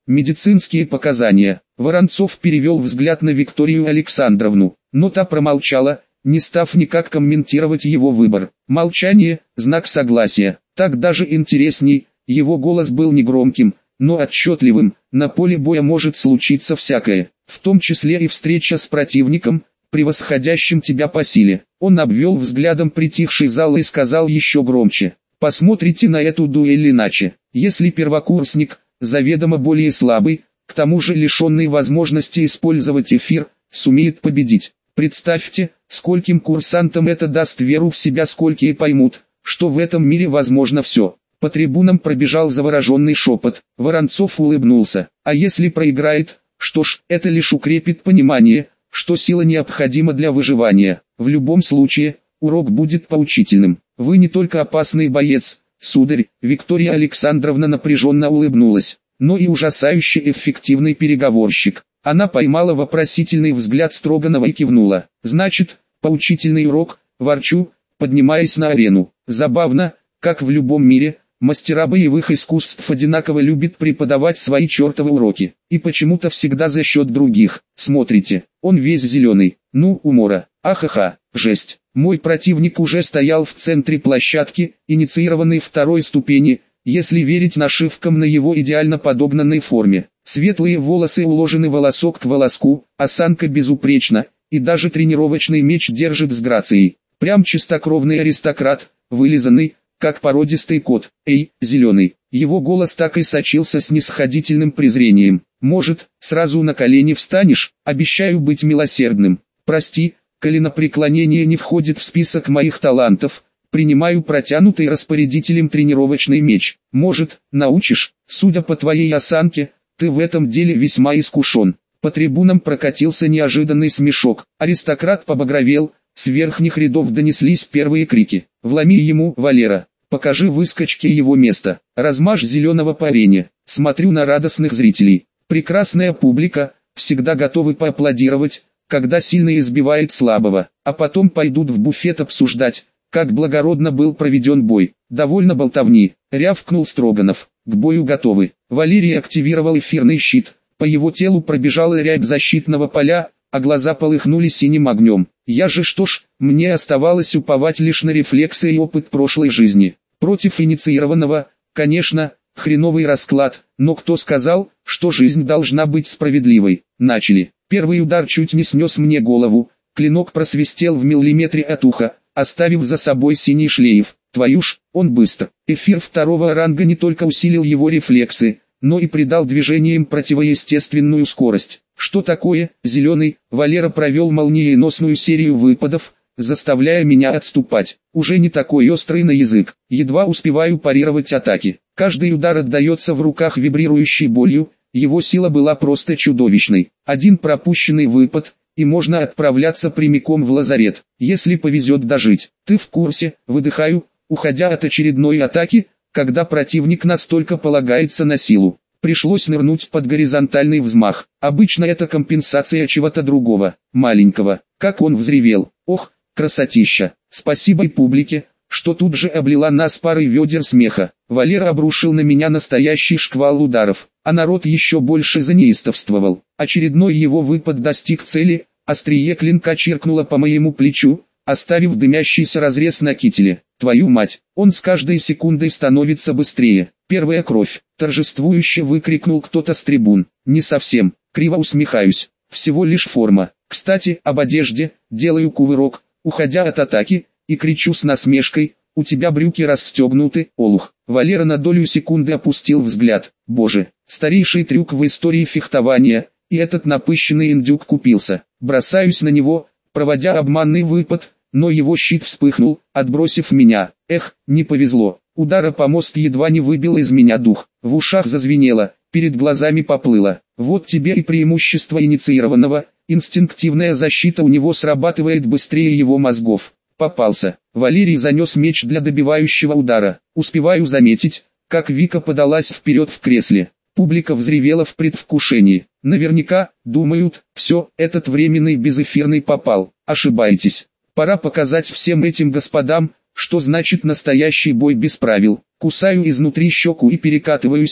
Медицинские показания. Воронцов перевел взгляд на Викторию Александровну, но та промолчала, не став никак комментировать его выбор. Молчание – знак согласия. Так даже интересней, его голос был негромким, но отчетливым. На поле боя может случиться всякое, в том числе и встреча с противником, превосходящим тебя по силе. Он обвел взглядом притихший зал и сказал еще громче: посмотрите на эту дуэль иначе. Если первокурсник, заведомо более слабый, к тому же лишенный возможности использовать эфир, сумеет победить. Представьте, скольким курсантам это даст веру в себя, сколькие поймут, что в этом мире возможно все. По трибунам пробежал завороженный шепот. Воронцов улыбнулся. А если проиграет, что ж, это лишь укрепит понимание, что сила необходима для выживания. В любом случае, урок будет поучительным. Вы не только опасный боец, сударь. Виктория Александровна напряженно улыбнулась, но и ужасающе эффективный переговорщик. Она поймала вопросительный взгляд Строганова и кивнула. Значит, поучительный урок, ворчу, поднимаясь на арену. Забавно, как в любом мире, мастера боевых искусств одинаково любят преподавать свои чертовы уроки. И почему-то всегда за счет других. Смотрите, он весь зеленый. Ну, умора. Ахаха, жесть. Мой противник уже стоял в центре площадки, инициированный второй ступени, если верить нашивкам на его идеально подогнанной форме. Светлые волосы уложены волосок к волоску, осанка безупречна, и даже тренировочный меч держит с грацией. Прям чистокровный аристократ, вылизанный, как породистый кот. Эй, зеленый. Его голос так и сочился снисходительным презрением. Может, сразу на колени встанешь? Обещаю быть милосердным. Прости, коленопреклонение не входит в список моих талантов. Принимаю протянутый распорядителем тренировочный меч. Может, научишь? Судя по твоей осанке, ты в этом деле весьма искушен. По трибунам прокатился неожиданный смешок. Аристократ побагровел, с верхних рядов донеслись первые крики. «Вломи ему, Валера! Покажи выскочке его место! Размажь зеленого по арене!» Смотрю на радостных зрителей. Прекрасная публика, всегда готовы поаплодировать, когда сильный избивает слабого, а потом пойдут в буфет обсуждать, как благородно был проведен бой. «Довольно болтовни», — рявкнул Строганов. «К бою готовы». Валерий активировал эфирный щит. По его телу пробежала рябь защитного поля, а глаза полыхнули синим огнем. Я же что ж, мне оставалось уповать лишь на рефлексы и опыт прошлой жизни. Против инициированного, конечно, хреновый расклад, но кто сказал, что жизнь должна быть справедливой? Начали. Первый удар чуть не снес мне голову, клинок просвистел в миллиметре от уха, оставив за собой синий шлейф. Твою ж, он быстр. Эфир второго ранга не только усилил его рефлексы, но и придал движениям противоестественную скорость. Что такое, зеленый? Валера провел молниеносную серию выпадов, заставляя меня отступать. Уже не такой острый на язык. Едва успеваю парировать атаки. Каждый удар отдается в руках вибрирующей болью, его сила была просто чудовищной. Один пропущенный выпад, и можно отправляться прямиком в лазарет, если повезет дожить. Ты в курсе? Выдыхаю, уходя от очередной атаки, когда противник настолько полагается на силу. Пришлось нырнуть под горизонтальный взмах. Обычно это компенсация чего-то другого, маленького. Как он взревел. Ох, красотища. Спасибо и публике, что тут же облила нас парой ведер смеха. Валера обрушил на меня настоящий шквал ударов, а народ еще больше занеистовствовал. Очередной его выпад достиг цели, острие клинка чиркнуло по моему плечу, оставив дымящийся разрез на кителе. Твою мать, он с каждой секундой становится быстрее. Первая кровь, торжествующе выкрикнул кто-то с трибун. Не совсем, криво усмехаюсь, всего лишь форма. Кстати, об одежде, делаю кувырок, уходя от атаки, и кричу с насмешкой: у тебя брюки расстегнуты, олух. Валера на долю секунды опустил взгляд. Боже, старейший трюк в истории фехтования, и этот напыщенный индюк купился. Бросаюсь на него, проводя обманный выпад, но его щит вспыхнул, отбросив меня. Эх, не повезло. Удар о помост едва не выбил из меня дух. В ушах зазвенело, перед глазами поплыло. Вот тебе и преимущество инициированного, инстинктивная защита у него срабатывает быстрее его мозгов. Попался. Валерий занес меч для добивающего удара. Успеваю заметить, как Вика подалась вперед в кресле. Публика взревела в предвкушении. Наверняка, думают, все, этот временный безэфирный попал. Ошибаетесь. Пора показать всем этим господам, что значит настоящий бой без правил. Кусаю изнутри щеку и перекатываюсь,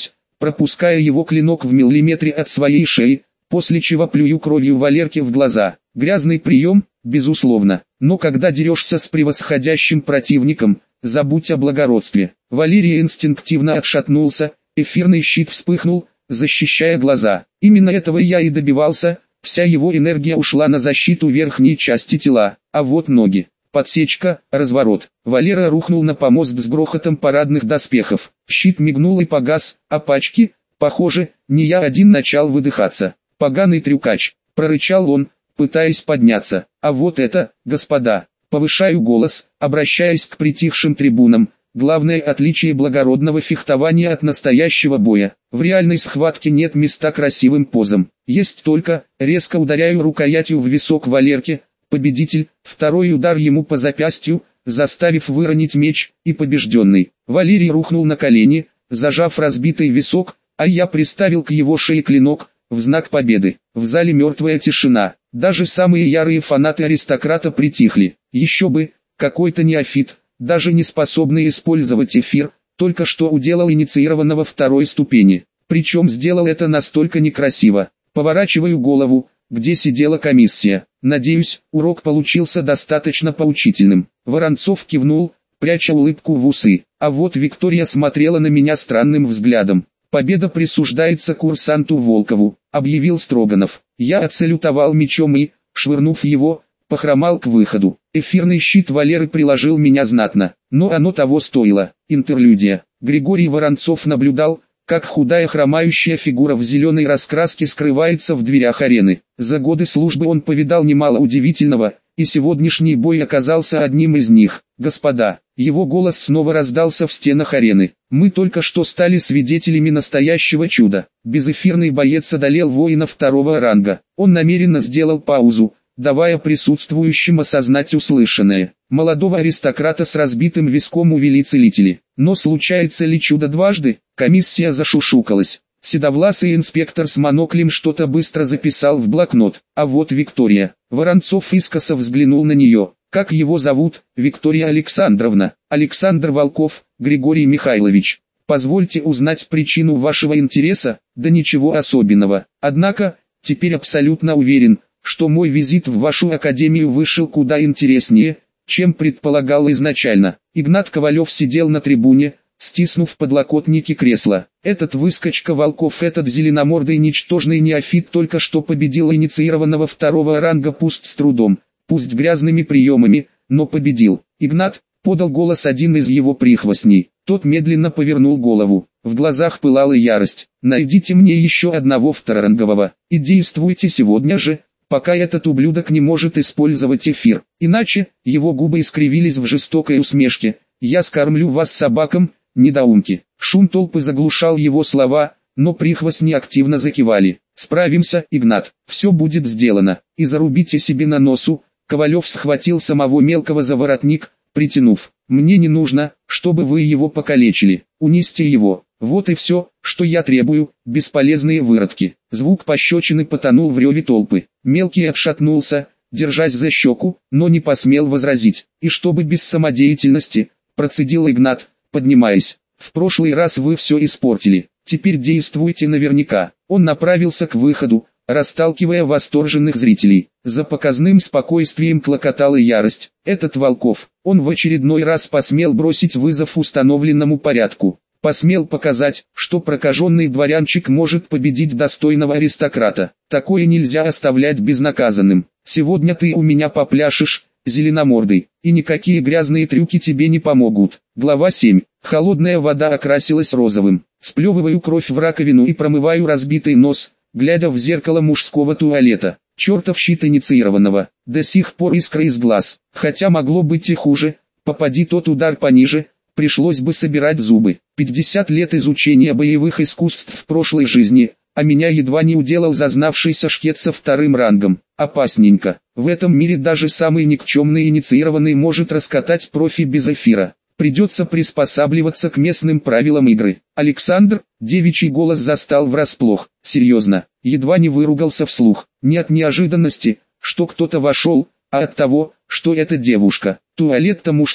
пропуская его клинок в миллиметре от своей шеи, после чего плюю кровью Валерке в глаза. Грязный прием, безусловно, но когда дерешься с превосходящим противником, забудь о благородстве. Валерий инстинктивно отшатнулся, эфирный щит вспыхнул, защищая глаза. Именно этого я и добивался, вся его энергия ушла на защиту верхней части тела, а вот ноги. Подсечка, разворот. Валера рухнул на помост с грохотом парадных доспехов. Щит мигнул и погас, а пачки, похоже, не я один начал выдыхаться. «Поганый трюкач», — прорычал он, пытаясь подняться. «А вот это, господа», — повышаю голос, обращаясь к притихшим трибунам, главное отличие благородного фехтования от настоящего боя. В реальной схватке нет места красивым позам. Есть только, резко ударяю рукоятью в висок Валерке, победитель, второй удар ему по запястью, заставив выронить меч, и побежденный. Валерий рухнул на колени, зажав разбитый висок, а я приставил к его шее клинок, в знак победы. В зале мертвая тишина. Даже самые ярые фанаты аристократа притихли. Еще бы, какой-то неофит, даже не способный использовать эфир, только что уделал инициированного второй ступени. Причем сделал это настолько некрасиво. Поворачиваю голову, где сидела комиссия. Надеюсь, урок получился достаточно поучительным. Воронцов кивнул, пряча улыбку в усы. А вот Виктория смотрела на меня странным взглядом. «Победа присуждается курсанту Волкову», — объявил Строганов. Я отсалютовал мечом и, швырнув его, похромал к выходу. Эфирный щит Валеры приложил меня знатно, но оно того стоило. Интерлюдия. Григорий Воронцов наблюдал, как худая хромающая фигура в зеленой раскраске скрывается в дверях арены. За годы службы он повидал немало удивительного, и сегодняшний бой оказался одним из них. «Господа», его голос снова раздался в стенах арены. «Мы только что стали свидетелями настоящего чуда. Безэфирный боец одолел воина второго ранга. Он намеренно сделал паузу, давая присутствующим осознать услышанное. Молодого аристократа с разбитым виском увели целители. Но случается ли чудо дважды?» Комиссия зашушукалась. Седовласый инспектор с моноклем что-то быстро записал в блокнот. А вот Виктория. Воронцов искоса взглянул на нее. «Как его зовут?» «Виктория Александровна». «Александр Волков, Григорий Михайлович. Позвольте узнать причину вашего интереса?» «Да ничего особенного. Однако, теперь абсолютно уверен, что мой визит в вашу академию вышел куда интереснее, чем предполагал изначально». Игнат Ковалев сидел на трибуне, стиснув подлокотники кресла. Этот выскочка Волков, этот зеленомордый ничтожный неофит только что победил инициированного второго ранга, пусть с трудом, пусть грязными приемами, но победил. «Игнат», — подал голос один из его прихвостней. Тот медленно повернул голову. В глазах пылала ярость. «Найдите мне еще одного второрангового, и действуйте сегодня же, пока этот ублюдок не может использовать эфир. Иначе», — его губы искривились в жестокой усмешке, «я скормлю вас собакам, недоумки». Шум толпы заглушал его слова, но прихвостни активно закивали. «Справимся, Игнат, все будет сделано, и зарубите себе на носу». Ковалев схватил самого мелкого за воротник, притянув. «Мне не нужно, чтобы вы его покалечили. Унесите его. Вот и все, что я требую, бесполезные выродки». Звук пощечины потонул в реве толпы. Мелкий отшатнулся, держась за щеку, но не посмел возразить. «И чтобы без самодеятельности», — процедил Игнат, поднимаясь. «В прошлый раз вы все испортили. Теперь действуйте наверняка». Он направился к выходу, расталкивая восторженных зрителей. За показным спокойствием клокотала ярость. Этот Волков, он в очередной раз посмел бросить вызов установленному порядку. Посмел показать, что прокаженный дворянчик может победить достойного аристократа. Такое нельзя оставлять безнаказанным. Сегодня ты у меня попляшешь, зеленомордый, и никакие грязные трюки тебе не помогут. Глава 7. Холодная вода окрасилась розовым. Сплевываю кровь в раковину и промываю разбитый нос, глядя в зеркало мужского туалета. Чертов щит инициированного. До сих пор искра из глаз. Хотя могло быть и хуже. Попади тот удар пониже, пришлось бы собирать зубы. 50 лет изучения боевых искусств в прошлой жизни, а меня едва не уделал зазнавшийся шкет со вторым рангом. Опасненько. В этом мире даже самый никчемный инициированный может раскатать профи без эфира. Придется приспосабливаться к местным правилам игры. «Александр», девичий голос застал врасплох. Серьезно, едва не выругался вслух. Не от неожиданности, что кто-то вошел, а от того, что эта девушка. Туалет-то мужской.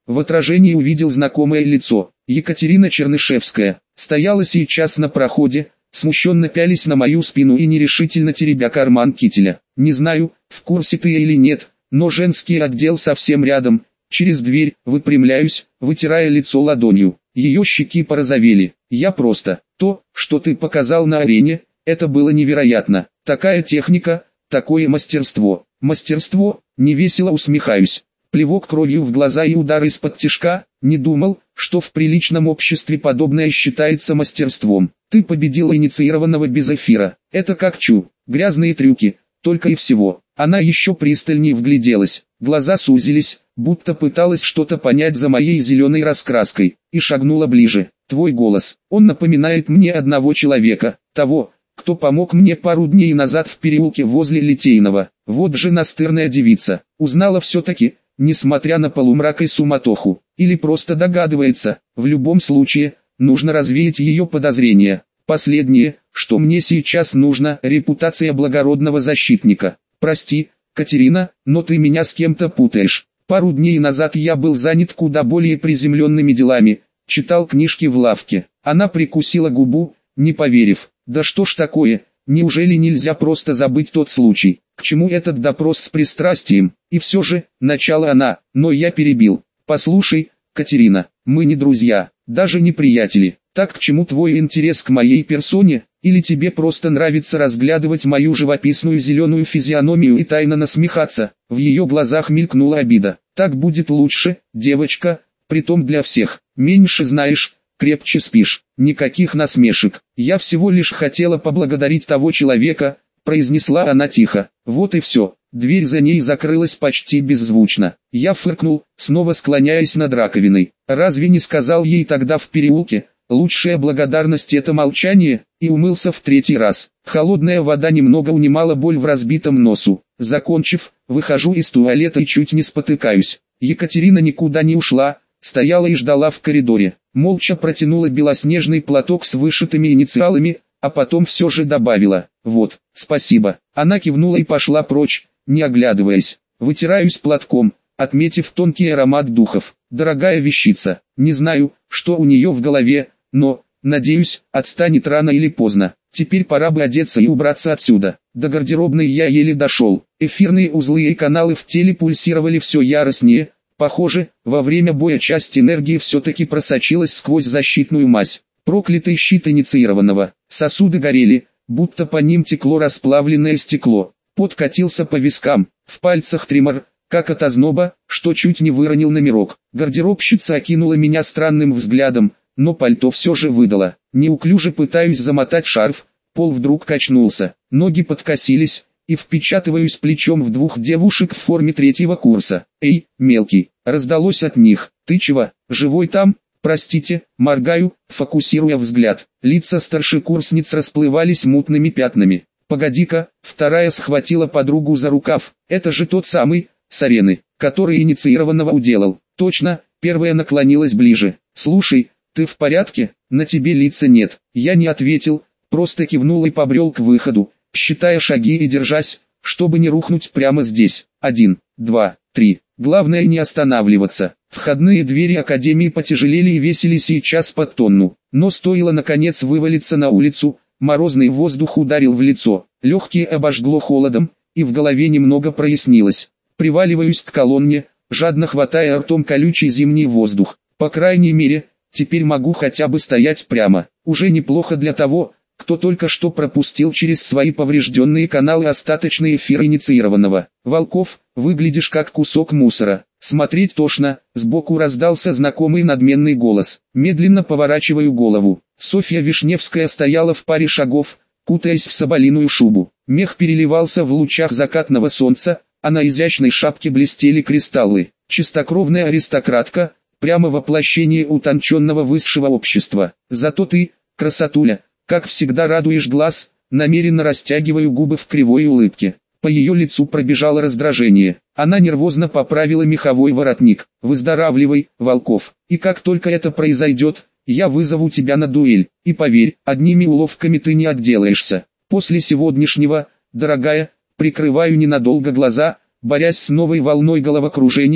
В отражении увидел знакомое лицо. Екатерина Чернышевская стояла сейчас на проходе, смущенно пялись на мою спину и нерешительно теребя карман кителя. Не знаю, в курсе ты или нет, но женский отдел совсем рядом. Через дверь, выпрямляюсь, вытирая лицо ладонью. Ее щеки порозовели. Я просто. То, что ты показал на арене, это было невероятно. Такая техника, такое мастерство. Мастерство, невесело усмехаюсь. Плевок кровью в глаза и удар из-под тишка. Не думал, что в приличном обществе подобное считается мастерством. Ты победила инициированного без эфира. Это как грязные трюки, только и всего. Она еще пристальнее вгляделась. Глаза сузились, будто пыталась что-то понять за моей зеленой раскраской, и шагнула ближе. Твой голос, он напоминает мне одного человека, того, кто помог мне пару дней назад в переулке возле Литейного. Вот же настырная девица, узнала все-таки, несмотря на полумрак и суматоху, или просто догадывается. В любом случае, нужно развеять ее подозрения. Последнее, что мне сейчас нужно, репутация благородного защитника. Прости, Катерина, но ты меня с кем-то путаешь. Пару дней назад я был занят куда более приземленными делами, читал книжки в лавке. Она прикусила губу, не поверив. Да что ж такое, неужели нельзя просто забыть тот случай? К чему этот допрос с пристрастием? И все же, начала она, но я перебил. Послушай, Катерина, мы не друзья, даже не приятели. Так к чему твой интерес к моей персоне? Или тебе просто нравится разглядывать мою живописную зеленую физиономию и тайно насмехаться? В ее глазах мелькнула обида. Так будет лучше, девочка, притом для всех. Меньше знаешь, крепче спишь. Никаких насмешек. Я всего лишь хотела поблагодарить того человека, произнесла она тихо. Вот и все. Дверь за ней закрылась почти беззвучно. Я фыркнул, снова склоняясь над раковиной. Разве не сказал ей тогда в переулке? Лучшая благодарность — это молчание, и умылся в третий раз. Холодная вода немного унимала боль в разбитом носу. Закончив, выхожу из туалета и чуть не спотыкаюсь. Екатерина никуда не ушла, стояла и ждала в коридоре. Молча протянула белоснежный платок с вышитыми инициалами, а потом все же добавила: «Вот, спасибо». Она кивнула и пошла прочь, не оглядываясь. Вытираюсь платком, отметив тонкий аромат духов. Дорогая вещица, не знаю, что у нее в голове, но, надеюсь, отстанет рано или поздно. Теперь пора бы одеться и убраться отсюда. До гардеробной я еле дошел. Эфирные узлы и каналы в теле пульсировали все яростнее. Похоже, во время боя часть энергии все-таки просочилась сквозь защитную мазь. Проклятый щит инициированного. Сосуды горели, будто по ним текло расплавленное стекло. Пот катился по вискам, в пальцах тремор, как от озноба, что чуть не выронил номерок. Гардеробщица окинула меня странным взглядом, но пальто все же выдала. Неуклюже пытаюсь замотать шарф, пол вдруг качнулся, ноги подкосились, и впечатываюсь плечом в двух девушек в форме третьего курса. «Эй, мелкий!» раздалось от них. «Ты чего, живой там?» «Простите», моргаю, фокусируя взгляд. Лица старшекурсниц расплывались мутными пятнами. «Погоди-ка», вторая схватила подругу за рукав. «Это же тот самый, с арены, который инициированного уделал». «Точно», первая наклонилась ближе. «Слушай, ты в порядке? На тебе лица нет». Я не ответил, просто кивнул и побрел к выходу, считая шаги и держась, чтобы не рухнуть прямо здесь. 1, 2, 3. Главное не останавливаться. Входные двери академии потяжелели и весили сейчас под тонну. Но стоило наконец вывалиться на улицу, морозный воздух ударил в лицо, легкие обожгло холодом, и в голове немного прояснилось. Приваливаюсь к колонне, жадно хватая ртом колючий зимний воздух. По крайней мере, теперь могу хотя бы стоять прямо. Уже неплохо для того, кто только что пропустил через свои поврежденные каналы остаточный эфир инициированного. «Волков, выглядишь как кусок мусора. Смотреть тошно», сбоку раздался знакомый надменный голос. Медленно поворачиваю голову. Софья Вишневская стояла в паре шагов, кутаясь в соболиную шубу. Мех переливался в лучах закатного солнца, а на изящной шапке блестели кристаллы. Чистокровная аристократка, прямо воплощение утонченного высшего общества. Зато ты, красотуля, как всегда радуешь глаз, намеренно растягиваю губы в кривой улыбке. По ее лицу пробежало раздражение. Она нервозно поправила меховой воротник. «Выздоравливай, Волков, и как только это произойдет, я вызову тебя на дуэль. И поверь, одними уловками ты не отделаешься. После сегодняшнего, дорогая, прикрываю ненадолго глаза, борясь с новой волной головокружения,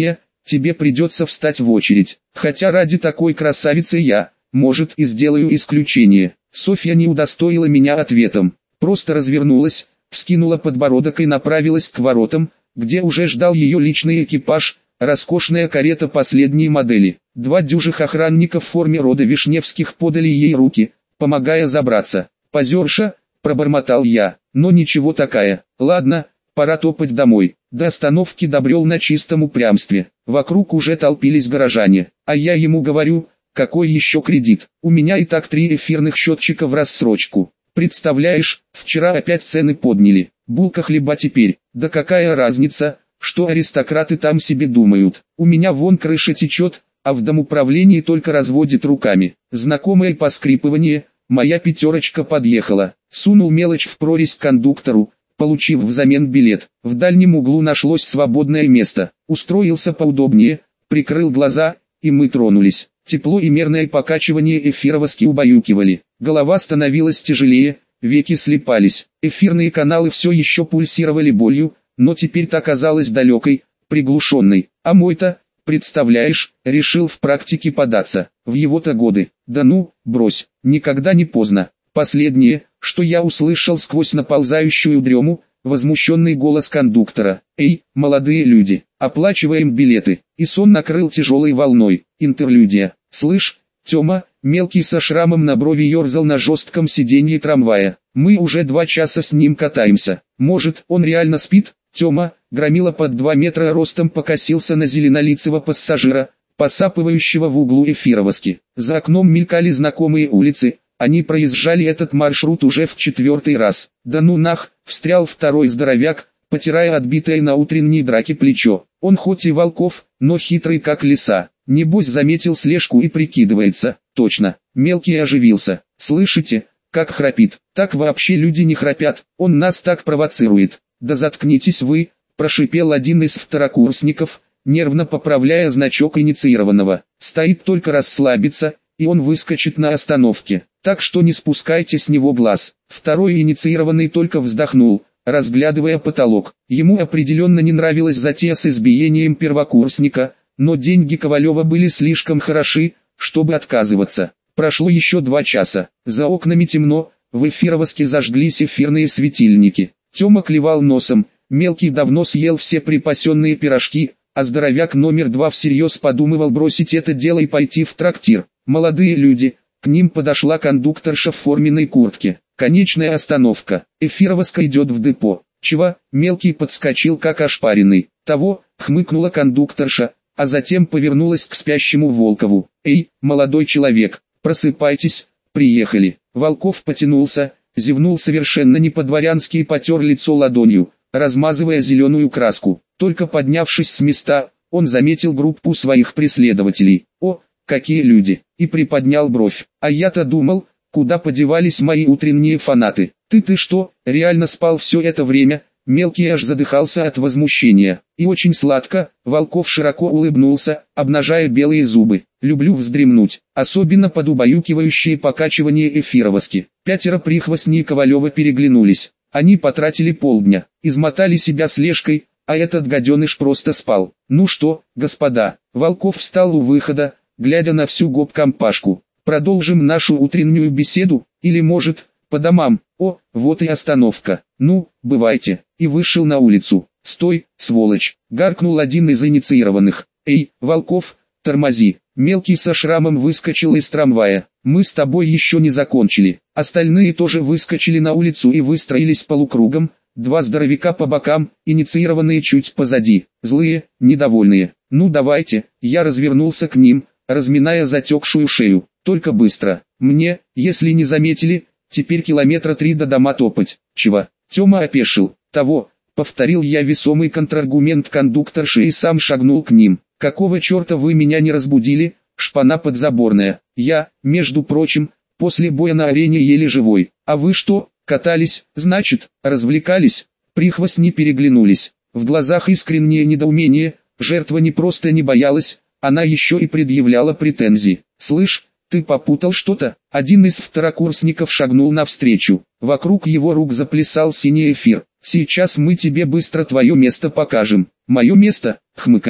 тебе придется встать в очередь. Хотя ради такой красавицы я, может, и сделаю исключение. Софья не удостоила меня ответом, просто развернулась, вскинула подбородок и направилась к воротам, где уже ждал ее личный экипаж, роскошная карета последней модели. 2 дюжих охранника в форме рода Вишневских подали ей руки, помогая забраться. «Позерша», — пробормотал я, — «но ничего такая. Ладно, пора топать домой». До остановки добрел на чистом упрямстве. Вокруг уже толпились горожане, а я ему говорю: какой еще кредит? У меня и так 3 эфирных счетчика в рассрочку. Представляешь, вчера опять цены подняли. Булка хлеба теперь. Да какая разница, что аристократы там себе думают. У меня вон крыша течет, а в домуправлении только разводит руками. Знакомое поскрипывание, моя 5 подъехала. Сунул мелочь в прорезь к кондуктору, получив взамен билет. В дальнем углу нашлось свободное место. Устроился поудобнее, прикрыл глаза, и мы тронулись. Тепло и мерное покачивание эфировоски убаюкивали. Голова становилась тяжелее, веки слипались. Эфирные каналы все еще пульсировали болью, но теперь-то казалась далекой, приглушенной. А мой-то, представляешь, решил в практике податься. В его-то годы. Да ну, брось, никогда не поздно. Последнее, что я услышал сквозь наползающую дрему, возмущенный голос кондуктора. «Эй, молодые люди, оплачиваем билеты!» И сон накрыл тяжелой волной. Интерлюдия. «Слышь, Тёма», мелкий со шрамом на брови ерзал на жестком сиденье трамвая. «Мы уже 2 часа с ним катаемся. Может, он реально спит?» Тёма, громила под 2 метра ростом, покосился на зеленолицего пассажира, посапывающего в углу эфировоски. За окном мелькали знакомые улицы. Они проезжали этот маршрут уже в 4-й раз. «Да ну нах!» — встрял второй здоровяк, потирая отбитое на утренней драке плечо. Он хоть и Волков, но хитрый как лиса. Небось заметил слежку и прикидывается. Точно. Мелкий оживился. «Слышите, как храпит? Так вообще люди не храпят. Он нас так провоцирует». «Да заткнитесь вы!» — прошипел один из второкурсников, нервно поправляя значок инициированного. «Стоит только расслабиться, и он выскочит на остановке. Так что не спускайте с него глаз». Второй инициированный только вздохнул, разглядывая потолок. Ему определенно не нравилась затея с избиением первокурсника, но деньги Ковалева были слишком хороши, чтобы отказываться. Прошло еще 2 часа. За окнами темно, в эфировоске зажглись эфирные светильники. Тёма клевал носом, мелкий давно съел все припасенные пирожки, а здоровяк номер 2 всерьез подумывал бросить это дело и пойти в трактир. «Молодые люди», к ним подошла кондукторша в форменной куртке. «Конечная остановка. Эфировоска идет в депо». «Чего?» Мелкий подскочил как ошпаренный. «Того», хмыкнула кондукторша, а затем повернулась к спящему Волкову. «Эй, молодой человек, просыпайтесь, приехали». Волков потянулся, зевнул совершенно не по-дворянски и потер лицо ладонью, размазывая зеленую краску. Только поднявшись с места, он заметил группу своих преследователей. «О, какие люди!» И приподнял бровь. «А я-то думал, куда подевались мои утренние фанаты. Ты что, реально спал все это время?» Мелкий аж задыхался от возмущения. «И очень сладко», Волков широко улыбнулся, обнажая белые зубы. «Люблю вздремнуть, особенно под убаюкивающее покачивание эфировоски». 5 прихвостней Ковалева переглянулись. Они потратили полдня, измотали себя слежкой, а этот гаденыш просто спал. «Ну что, господа?» Волков встал у выхода, глядя на всю гоп-компашку. «Продолжим нашу утреннюю беседу, или может, по домам? О, вот и остановка. Ну, бывайте». И вышел на улицу. «Стой, сволочь!» — гаркнул один из инициированных. «Эй, Волков, тормози!» Мелкий со шрамом выскочил из трамвая. «Мы с тобой еще не закончили». Остальные тоже выскочили на улицу и выстроились полукругом. 2 здоровяка по бокам, инициированные чуть позади. Злые, недовольные. «Ну давайте», я развернулся к ним, разминая затекшую шею. «Только быстро. Мне, если не заметили, теперь 3 километра до дома топать». «Чего?» Тёма опешил. «Того», повторил я весомый контраргумент кондукторши и сам шагнул к ним. «Какого черта вы меня не разбудили, шпана подзаборная? Я, между прочим, после боя на арене еле живой. А вы что, катались, значит, развлекались?» Прихвостни переглянулись. В глазах искреннее недоумение, жертва не просто не боялась, она еще и предъявляла претензии. «Слышь, ты попутал что-то?» Один из второкурсников шагнул навстречу. Вокруг его рук заплясал синий эфир. «Сейчас мы тебе быстро твое место покажем». «Мое место?» — хмыкаю.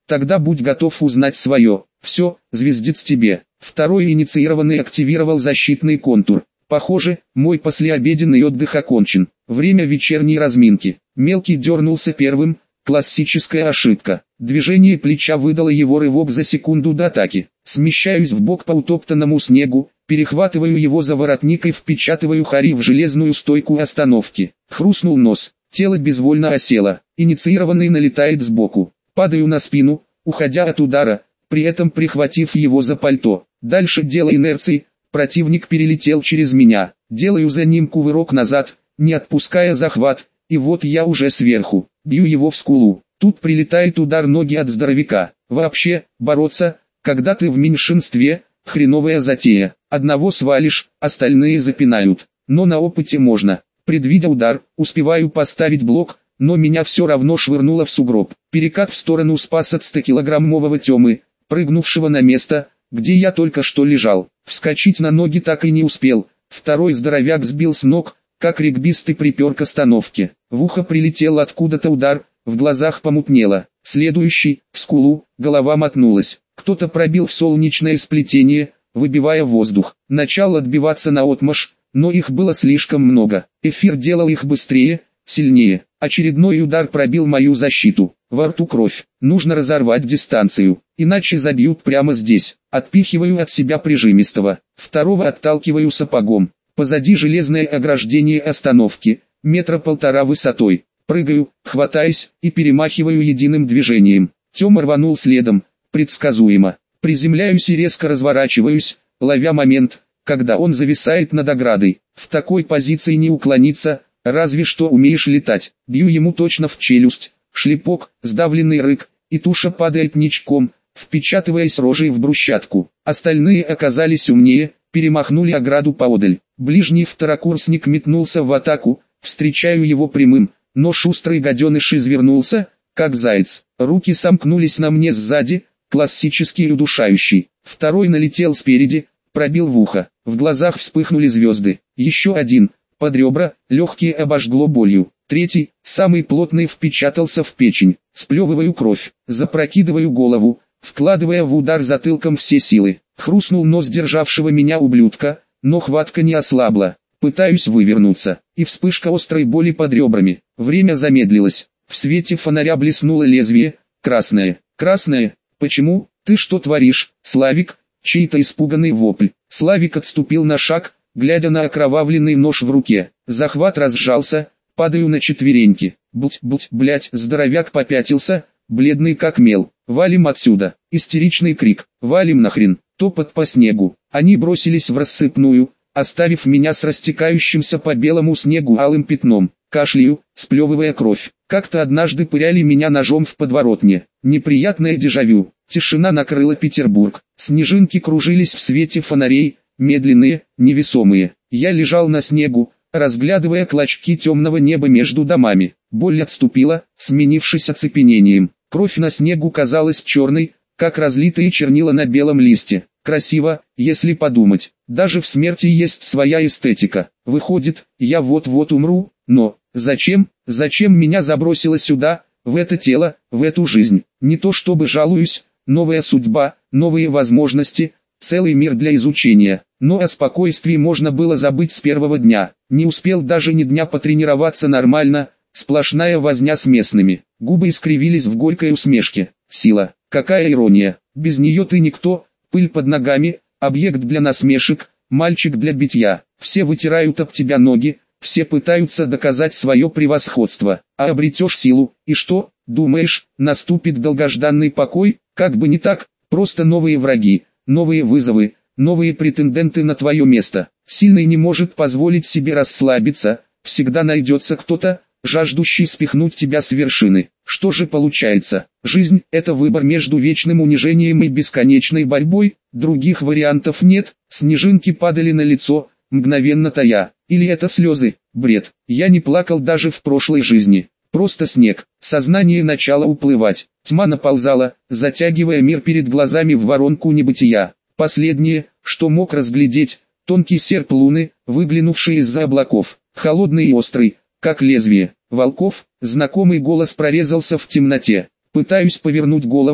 Тогда будь готов узнать свое. Все, звездец тебе. Второй инициированный активировал защитный контур. Похоже, мой послеобеденный отдых окончен. Время вечерней разминки. Мелкий дернулся первым. Классическая ошибка. Движение плеча выдало его рывок за секунду до атаки. Смещаюсь вбок по утоптанному снегу, перехватываю его за воротник и впечатываю Хари в железную стойку остановки. Хрустнул нос, тело безвольно осело. Инициированный налетает сбоку. Падаю на спину, уходя от удара, при этом прихватив его за пальто. Дальше дело инерции, противник перелетел через меня. Делаю за ним кувырок назад, не отпуская захват, и вот я уже сверху. Бью его в скулу. Тут прилетает удар ноги от здоровяка. Вообще, бороться, когда ты в меньшинстве, хреновая затея. Одного свалишь, остальные запинают. Но на опыте можно. Предвидя удар, успеваю поставить блок, но меня все равно швырнуло в сугроб. Перекат в сторону спас от 100-килограммового Темы, прыгнувшего на место, где я только что лежал. Вскочить на ноги так и не успел. Второй здоровяк сбил с ног, как регбист и припер к остановке. В ухо прилетел откуда-то удар, в глазах помутнело. Следующий, в скулу, голова мотнулась. Кто-то пробил в солнечное сплетение, выбивая воздух. Начал отбиваться наотмашь, но их было слишком много. Эфир делал их быстрее, сильнее. Очередной удар пробил мою защиту. Во рту кровь. Нужно разорвать дистанцию, иначе забьют прямо здесь. Отпихиваю от себя прижимистого. Второго отталкиваю сапогом. Позади железное ограждение остановки, 1,5 метра высотой. Прыгаю, хватаясь, и перемахиваю единым движением. Тёма рванул следом, предсказуемо. Приземляюсь и резко разворачиваюсь, ловя момент, когда он зависает над оградой. В такой позиции не уклониться, разве что умеешь летать. Бью ему точно в челюсть, шлепок, сдавленный рык, и туша падает ничком, впечатываясь рожей в брусчатку. Остальные оказались умнее, перемахнули ограду поодаль. Ближний второкурсник метнулся в атаку, встречаю его прямым, но шустрый гаденыш извернулся, как заяц. Руки сомкнулись на мне сзади, классический и удушающий. Второй налетел спереди, пробил в ухо. В глазах вспыхнули звезды. Еще один, под ребра, легкие обожгло болью. Третий, самый плотный, впечатался в печень. Сплевываю кровь, запрокидываю голову, вкладывая в удар затылком все силы. Хрустнул нос державшего меня ублюдка, но хватка не ослабла. Пытаюсь вывернуться, и вспышка острой боли под ребрами. Время замедлилось. В свете фонаря блеснуло лезвие, красное. Красное? Почему? Ты что творишь, Славик? Чей-то испуганный вопль. Славик отступил на шаг, глядя на окровавленный нож в руке. Захват разжался, падаю на четвереньки. Блять, здоровяк попятился, бледный как мел. Валим отсюда. Истеричный крик. Валим нахрен. Топот по снегу. Они бросились в рассыпную, оставив меня с растекающимся по белому снегу алым пятном. Кашляю, сплевывая кровь. Как-то однажды пыряли меня ножом в подворотне. Неприятное дежавю. Тишина накрыла Петербург. Снежинки кружились в свете фонарей, медленные, невесомые. Я лежал на снегу, разглядывая клочки темного неба между домами. Боль отступила, сменившись оцепенением. Кровь на снегу казалась черной, как разлитые чернила на белом листе. Красиво, если подумать. Даже в смерти есть своя эстетика. Выходит, я вот-вот умру, но зачем меня забросило сюда, в это тело, в эту жизнь? Не то чтобы жалуюсь, новая судьба, новые возможности, целый мир для изучения. Но о спокойствии можно было забыть с первого дня. Не успел даже ни дня потренироваться нормально, сплошная возня с местными. Губы искривились в горькой усмешке. Сила, какая ирония. Без нее ты никто, пыль под ногами, объект для насмешек, мальчик для битья. Все вытирают об тебя ноги, все пытаются доказать свое превосходство. А обретешь силу, и что, думаешь, наступит долгожданный покой? Как бы не так, просто новые враги, новые вызовы, новые претенденты на твое место. Сильный не может позволить себе расслабиться, всегда найдется кто-то, жаждущий спихнуть тебя с вершины. Что же получается? Жизнь – это выбор между вечным унижением и бесконечной борьбой, других вариантов нет. Снежинки падали на лицо, мгновенно тая. Или это слезы? Бред. Я не плакал даже в прошлой жизни. Просто снег. Сознание начало уплывать. Тьма наползала, затягивая мир перед глазами в воронку небытия. Последнее, что мог разглядеть, тонкий серп луны, выглянувший из-за облаков. Холодный и острый, как лезвие. Волков, знакомый голос прорезался в темноте. Пытаюсь повернуть голову,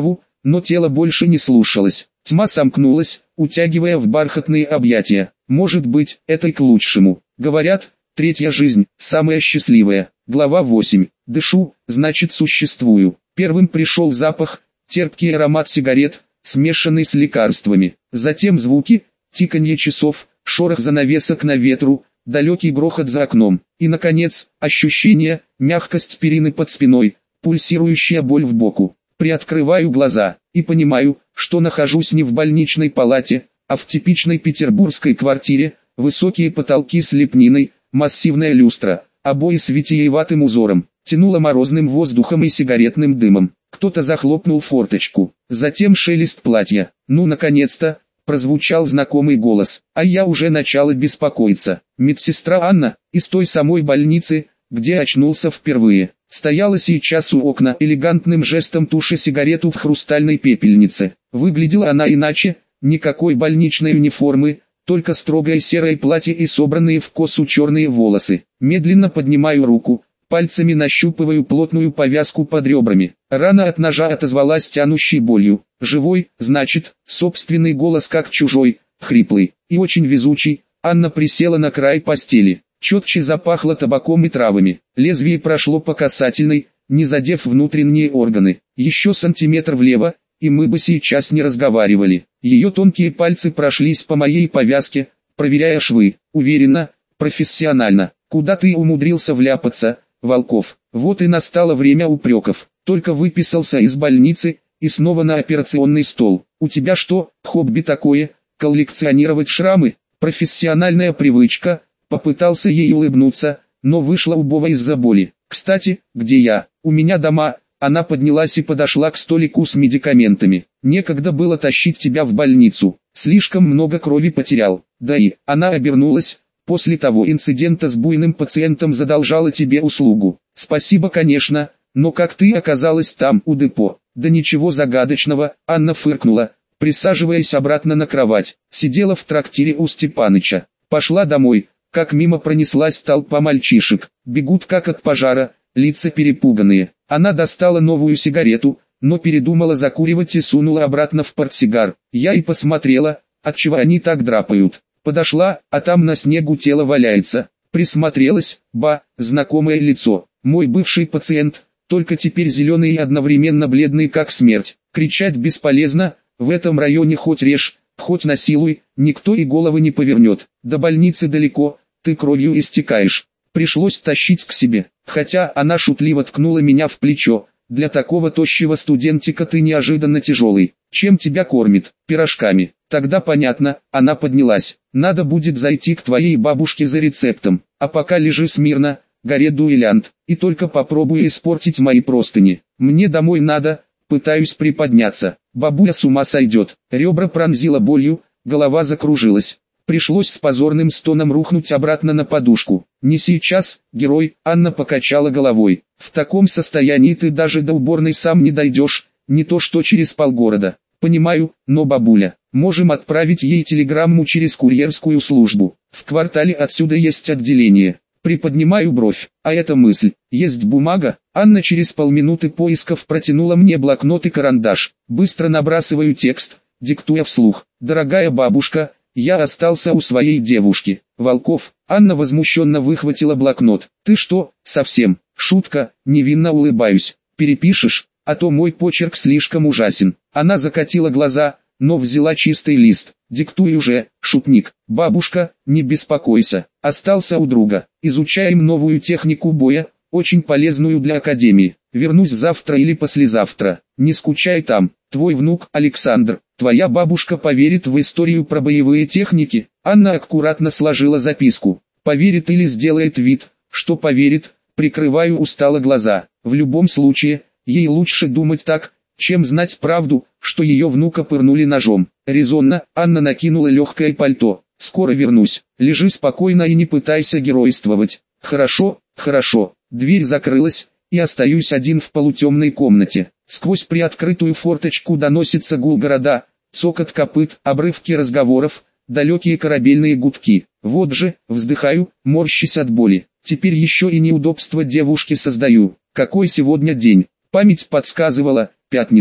но тело больше не слушалось. Тьма сомкнулась, утягивая в бархатные объятия. Может быть, это и к лучшему. Говорят, третья жизнь, самая счастливая. Глава 8. Дышу, значит существую. Первым пришел запах, терпкий аромат сигарет, смешанный с лекарствами. Затем звуки, тиканье часов, шорох занавесок на ветру, далекий грохот за окном. И, наконец, ощущение, мягкость перины под спиной, пульсирующая боль в боку. Приоткрываю глаза и понимаю, что нахожусь не в больничной палате, а в типичной петербургской квартире, высокие потолки с лепниной, массивная люстра, обои с витиеватым узором, тянуло морозным воздухом и сигаретным дымом. Кто-то захлопнул форточку, затем шелест платья. Ну, наконец-то, прозвучал знакомый голос, а я уже начала беспокоиться. Медсестра Анна, из той самой больницы, где очнулся впервые, стояла сейчас у окна, элегантным жестом туша сигарету в хрустальной пепельнице. Выглядела она иначе, никакой больничной униформы, только строгое серое платье и собранные в косу черные волосы. Медленно поднимаю руку, пальцами нащупываю плотную повязку под ребрами. Рана от ножа отозвалась тянущей болью. Живой, значит, собственный голос как чужой, хриплый и очень везучий. Анна присела на край постели. Четче запахло табаком и травами. Лезвие прошло по касательной, не задев внутренние органы. Еще сантиметр влево, и мы бы сейчас не разговаривали. Ее тонкие пальцы прошлись по моей повязке, проверяя швы. Уверенно, профессионально. Куда ты умудрился вляпаться, Волков? Вот и настало время упреков. Только выписался из больницы, и снова на операционный стол. У тебя что, хобби такое, коллекционировать шрамы? Профессиональная привычка. Попытался ей улыбнуться, но вышло убого из-за боли. Кстати, где я? У меня дома. Она поднялась и подошла к столику с медикаментами. Некогда было тащить тебя в больницу. Слишком много крови потерял. Да и, она обернулась. После того инцидента с буйным пациентом задолжала тебе услугу. Спасибо, конечно, но как ты оказалась там, у депо? Да ничего загадочного, Анна фыркнула, присаживаясь обратно на кровать. Сидела в трактире у Степаныча. Пошла домой. Как мимо пронеслась толпа мальчишек, бегут как от пожара, лица перепуганные. Она достала новую сигарету, но передумала закуривать и сунула обратно в портсигар. Я и посмотрела, отчего они так драпают. Подошла, а там на снегу тело валяется. Присмотрелась, знакомое лицо. Мой бывший пациент, только теперь зеленый и одновременно бледный как смерть. Кричать бесполезно, в этом районе хоть режь, хоть насилуй, никто и головы не повернет. До больницы далеко, ты кровью истекаешь. Пришлось тащить к себе, хотя она шутливо ткнула меня в плечо. Для такого тощего студентика ты неожиданно тяжелый. Чем тебя кормит? Пирожками. Тогда понятно, она поднялась. Надо будет зайти к твоей бабушке за рецептом. А пока лежи смирно, горе дуэлянт. И только попробуй испортить мои простыни. Мне домой надо, пытаюсь приподняться. Бабуля с ума сойдет. Ребра пронзила болью, голова закружилась. Пришлось с позорным стоном рухнуть обратно на подушку. Не сейчас, герой, Анна покачала головой. В таком состоянии ты даже до уборной сам не дойдешь, не то что через полгорода. Понимаю, но бабуля, можем отправить ей телеграмму через курьерскую службу. В квартале отсюда есть отделение. Приподнимаю бровь, а эта мысль, есть бумага? Анна через полминуты поисков протянула мне блокнот и карандаш. Быстро набрасываю текст, диктуя вслух. Дорогая бабушка, я остался у своей девушки. Волков. Анна возмущенно выхватила блокнот. Ты что, совсем? Шутка, невинно улыбаюсь. Перепишешь, а то мой почерк слишком ужасен. Она закатила глаза, но взяла чистый лист. Диктуй уже, шутник. Бабушка, не беспокойся. Остался у друга. Изучаем новую технику боя, очень полезную для академии. Вернусь завтра или послезавтра. Не скучай там. Твой внук Александр. Твоя бабушка поверит в историю про боевые техники. Анна аккуратно сложила записку. Поверит или сделает вид, что поверит. Прикрываю устало глаза. В любом случае, ей лучше думать так, чем знать правду, что ее внука пырнули ножом. Резонно, Анна накинула легкое пальто. Скоро вернусь. Лежи спокойно и не пытайся геройствовать. Хорошо, хорошо. Дверь закрылась, и остаюсь один в полутемной комнате. Сквозь приоткрытую форточку доносится гул города, цокот копыт, обрывки разговоров, далекие корабельные гудки. Вот же, вздыхаю, морщась от боли. Теперь еще и неудобства девушке создаю. Какой сегодня день? Память подсказывала, пятница.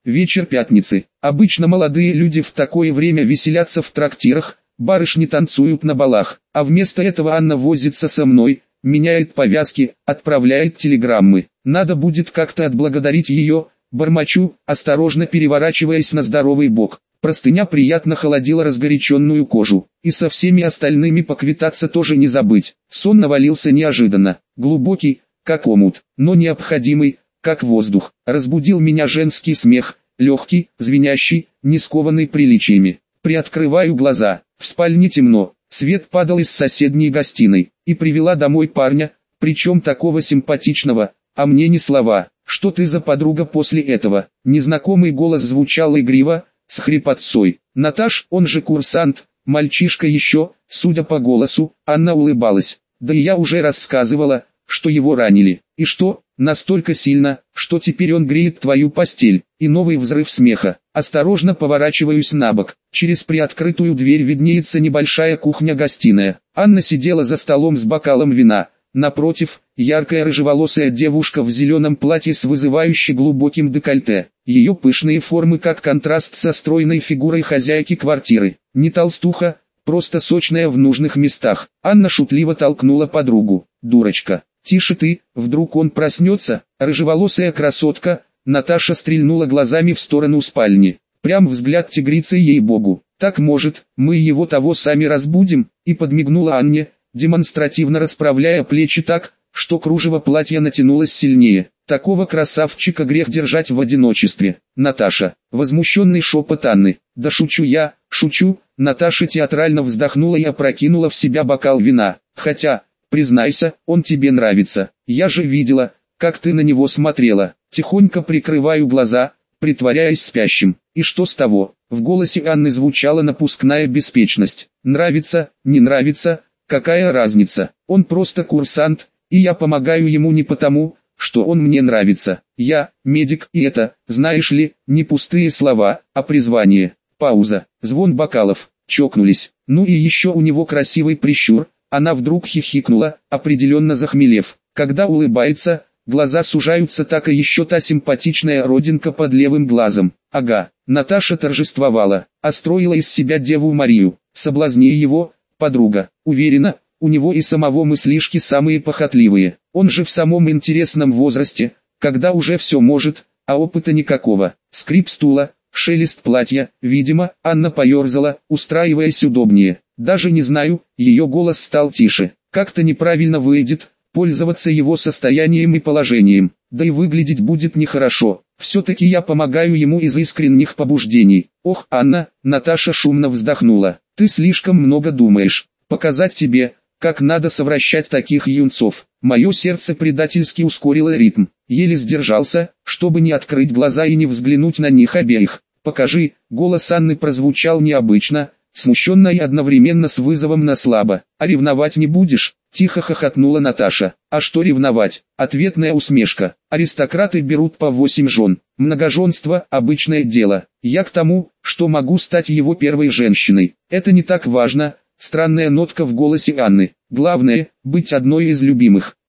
Вечер пятницы. Обычно молодые люди в такое время веселятся в трактирах, барышни танцуют на балах, а вместо этого Анна возится со мной, меняет повязки, отправляет телеграммы. Надо будет как-то отблагодарить ее, бормочу, осторожно переворачиваясь на здоровый бок. Простыня приятно холодила разгоряченную кожу, и со всеми остальными поквитаться тоже не забыть. Сон навалился неожиданно, глубокий, как омут, но необходимый, как воздух. Разбудил меня женский смех, легкий, звенящий, не скованный приличиями. Приоткрываю глаза, в спальне темно, свет падал из соседней гостиной, и привела домой парня, причем такого симпатичного, а мне ни слова. Что ты за подруга после этого? Незнакомый голос звучал игриво, с хрипотцой. Наташ, он же курсант, мальчишка еще, судя по голосу, Анна улыбалась. Да и я уже рассказывала, что его ранили. И что, настолько сильно, что теперь он греет твою постель. И новый взрыв смеха. Осторожно поворачиваюсь на бок. Через приоткрытую дверь виднеется небольшая кухня-гостиная. Анна сидела за столом с бокалом вина. Напротив, яркая рыжеволосая девушка в зеленом платье с вызывающе глубоким декольте. Ее пышные формы как контраст со стройной фигурой хозяйки квартиры. Не толстуха, просто сочная в нужных местах. Анна шутливо толкнула подругу. «Дурочка, тише ты, вдруг он проснется?» Рыжеволосая красотка, Наташа стрельнула глазами в сторону спальни. Прям взгляд тигрицы, ей-богу. «Так может, мы его того сами разбудим?» И подмигнула Анне, демонстративно расправляя плечи так, что кружево платья натянулось сильнее. Такого красавчика грех держать в одиночестве. «Наташа!» — возмущенный шепот Анны. «Да шучу я, шучу!» Наташа театрально вздохнула и опрокинула в себя бокал вина. «Хотя, признайся, он тебе нравится. Я же видела, как ты на него смотрела». Тихонько прикрываю глаза, притворяясь спящим. И что с того? В голосе Анны звучала напускная беспечность. «Нравится, не нравится, какая разница? Он просто курсант, и я помогаю ему не потому, что он мне нравится. Я, медик, и это, знаешь ли, не пустые слова, а призвание». Пауза, звон бокалов, чокнулись. Ну и еще у него красивый прищур. Она вдруг хихикнула, определенно захмелев. Когда улыбается, глаза сужаются, так и еще та симпатичная родинка под левым глазом. Ага, Наташа торжествовала, а строила из себя Деву Марию. Соблазни его, подруга. Уверена, у него и самого мыслишки самые похотливые. Он же в самом интересном возрасте, когда уже все может, а опыта никакого. Скрип стула, шелест платья, видимо, Анна поерзала, устраиваясь удобнее. Даже не знаю, ее голос стал тише. Как-то неправильно выйдет, пользоваться его состоянием и положением. Да и выглядеть будет нехорошо. Все-таки я помогаю ему из искренних побуждений. Ох, Анна, Наташа шумно вздохнула. Ты слишком много думаешь. Показать тебе, как надо совращать таких юнцов. Мое сердце предательски ускорило ритм. Еле сдержался, чтобы не открыть глаза и не взглянуть на них обеих. «Покажи», голос Анны прозвучал необычно, смущенно и одновременно с вызовом на слабо. «А ревновать не будешь?» Тихо хохотнула Наташа. «А что ревновать?» Ответная усмешка. «Аристократы берут по 8 жен. Многоженство – обычное дело. Я к тому, что могу стать его первой женщиной. Это не так важно». Странная нотка в голосе Анны. «Главное – быть одной из любимых.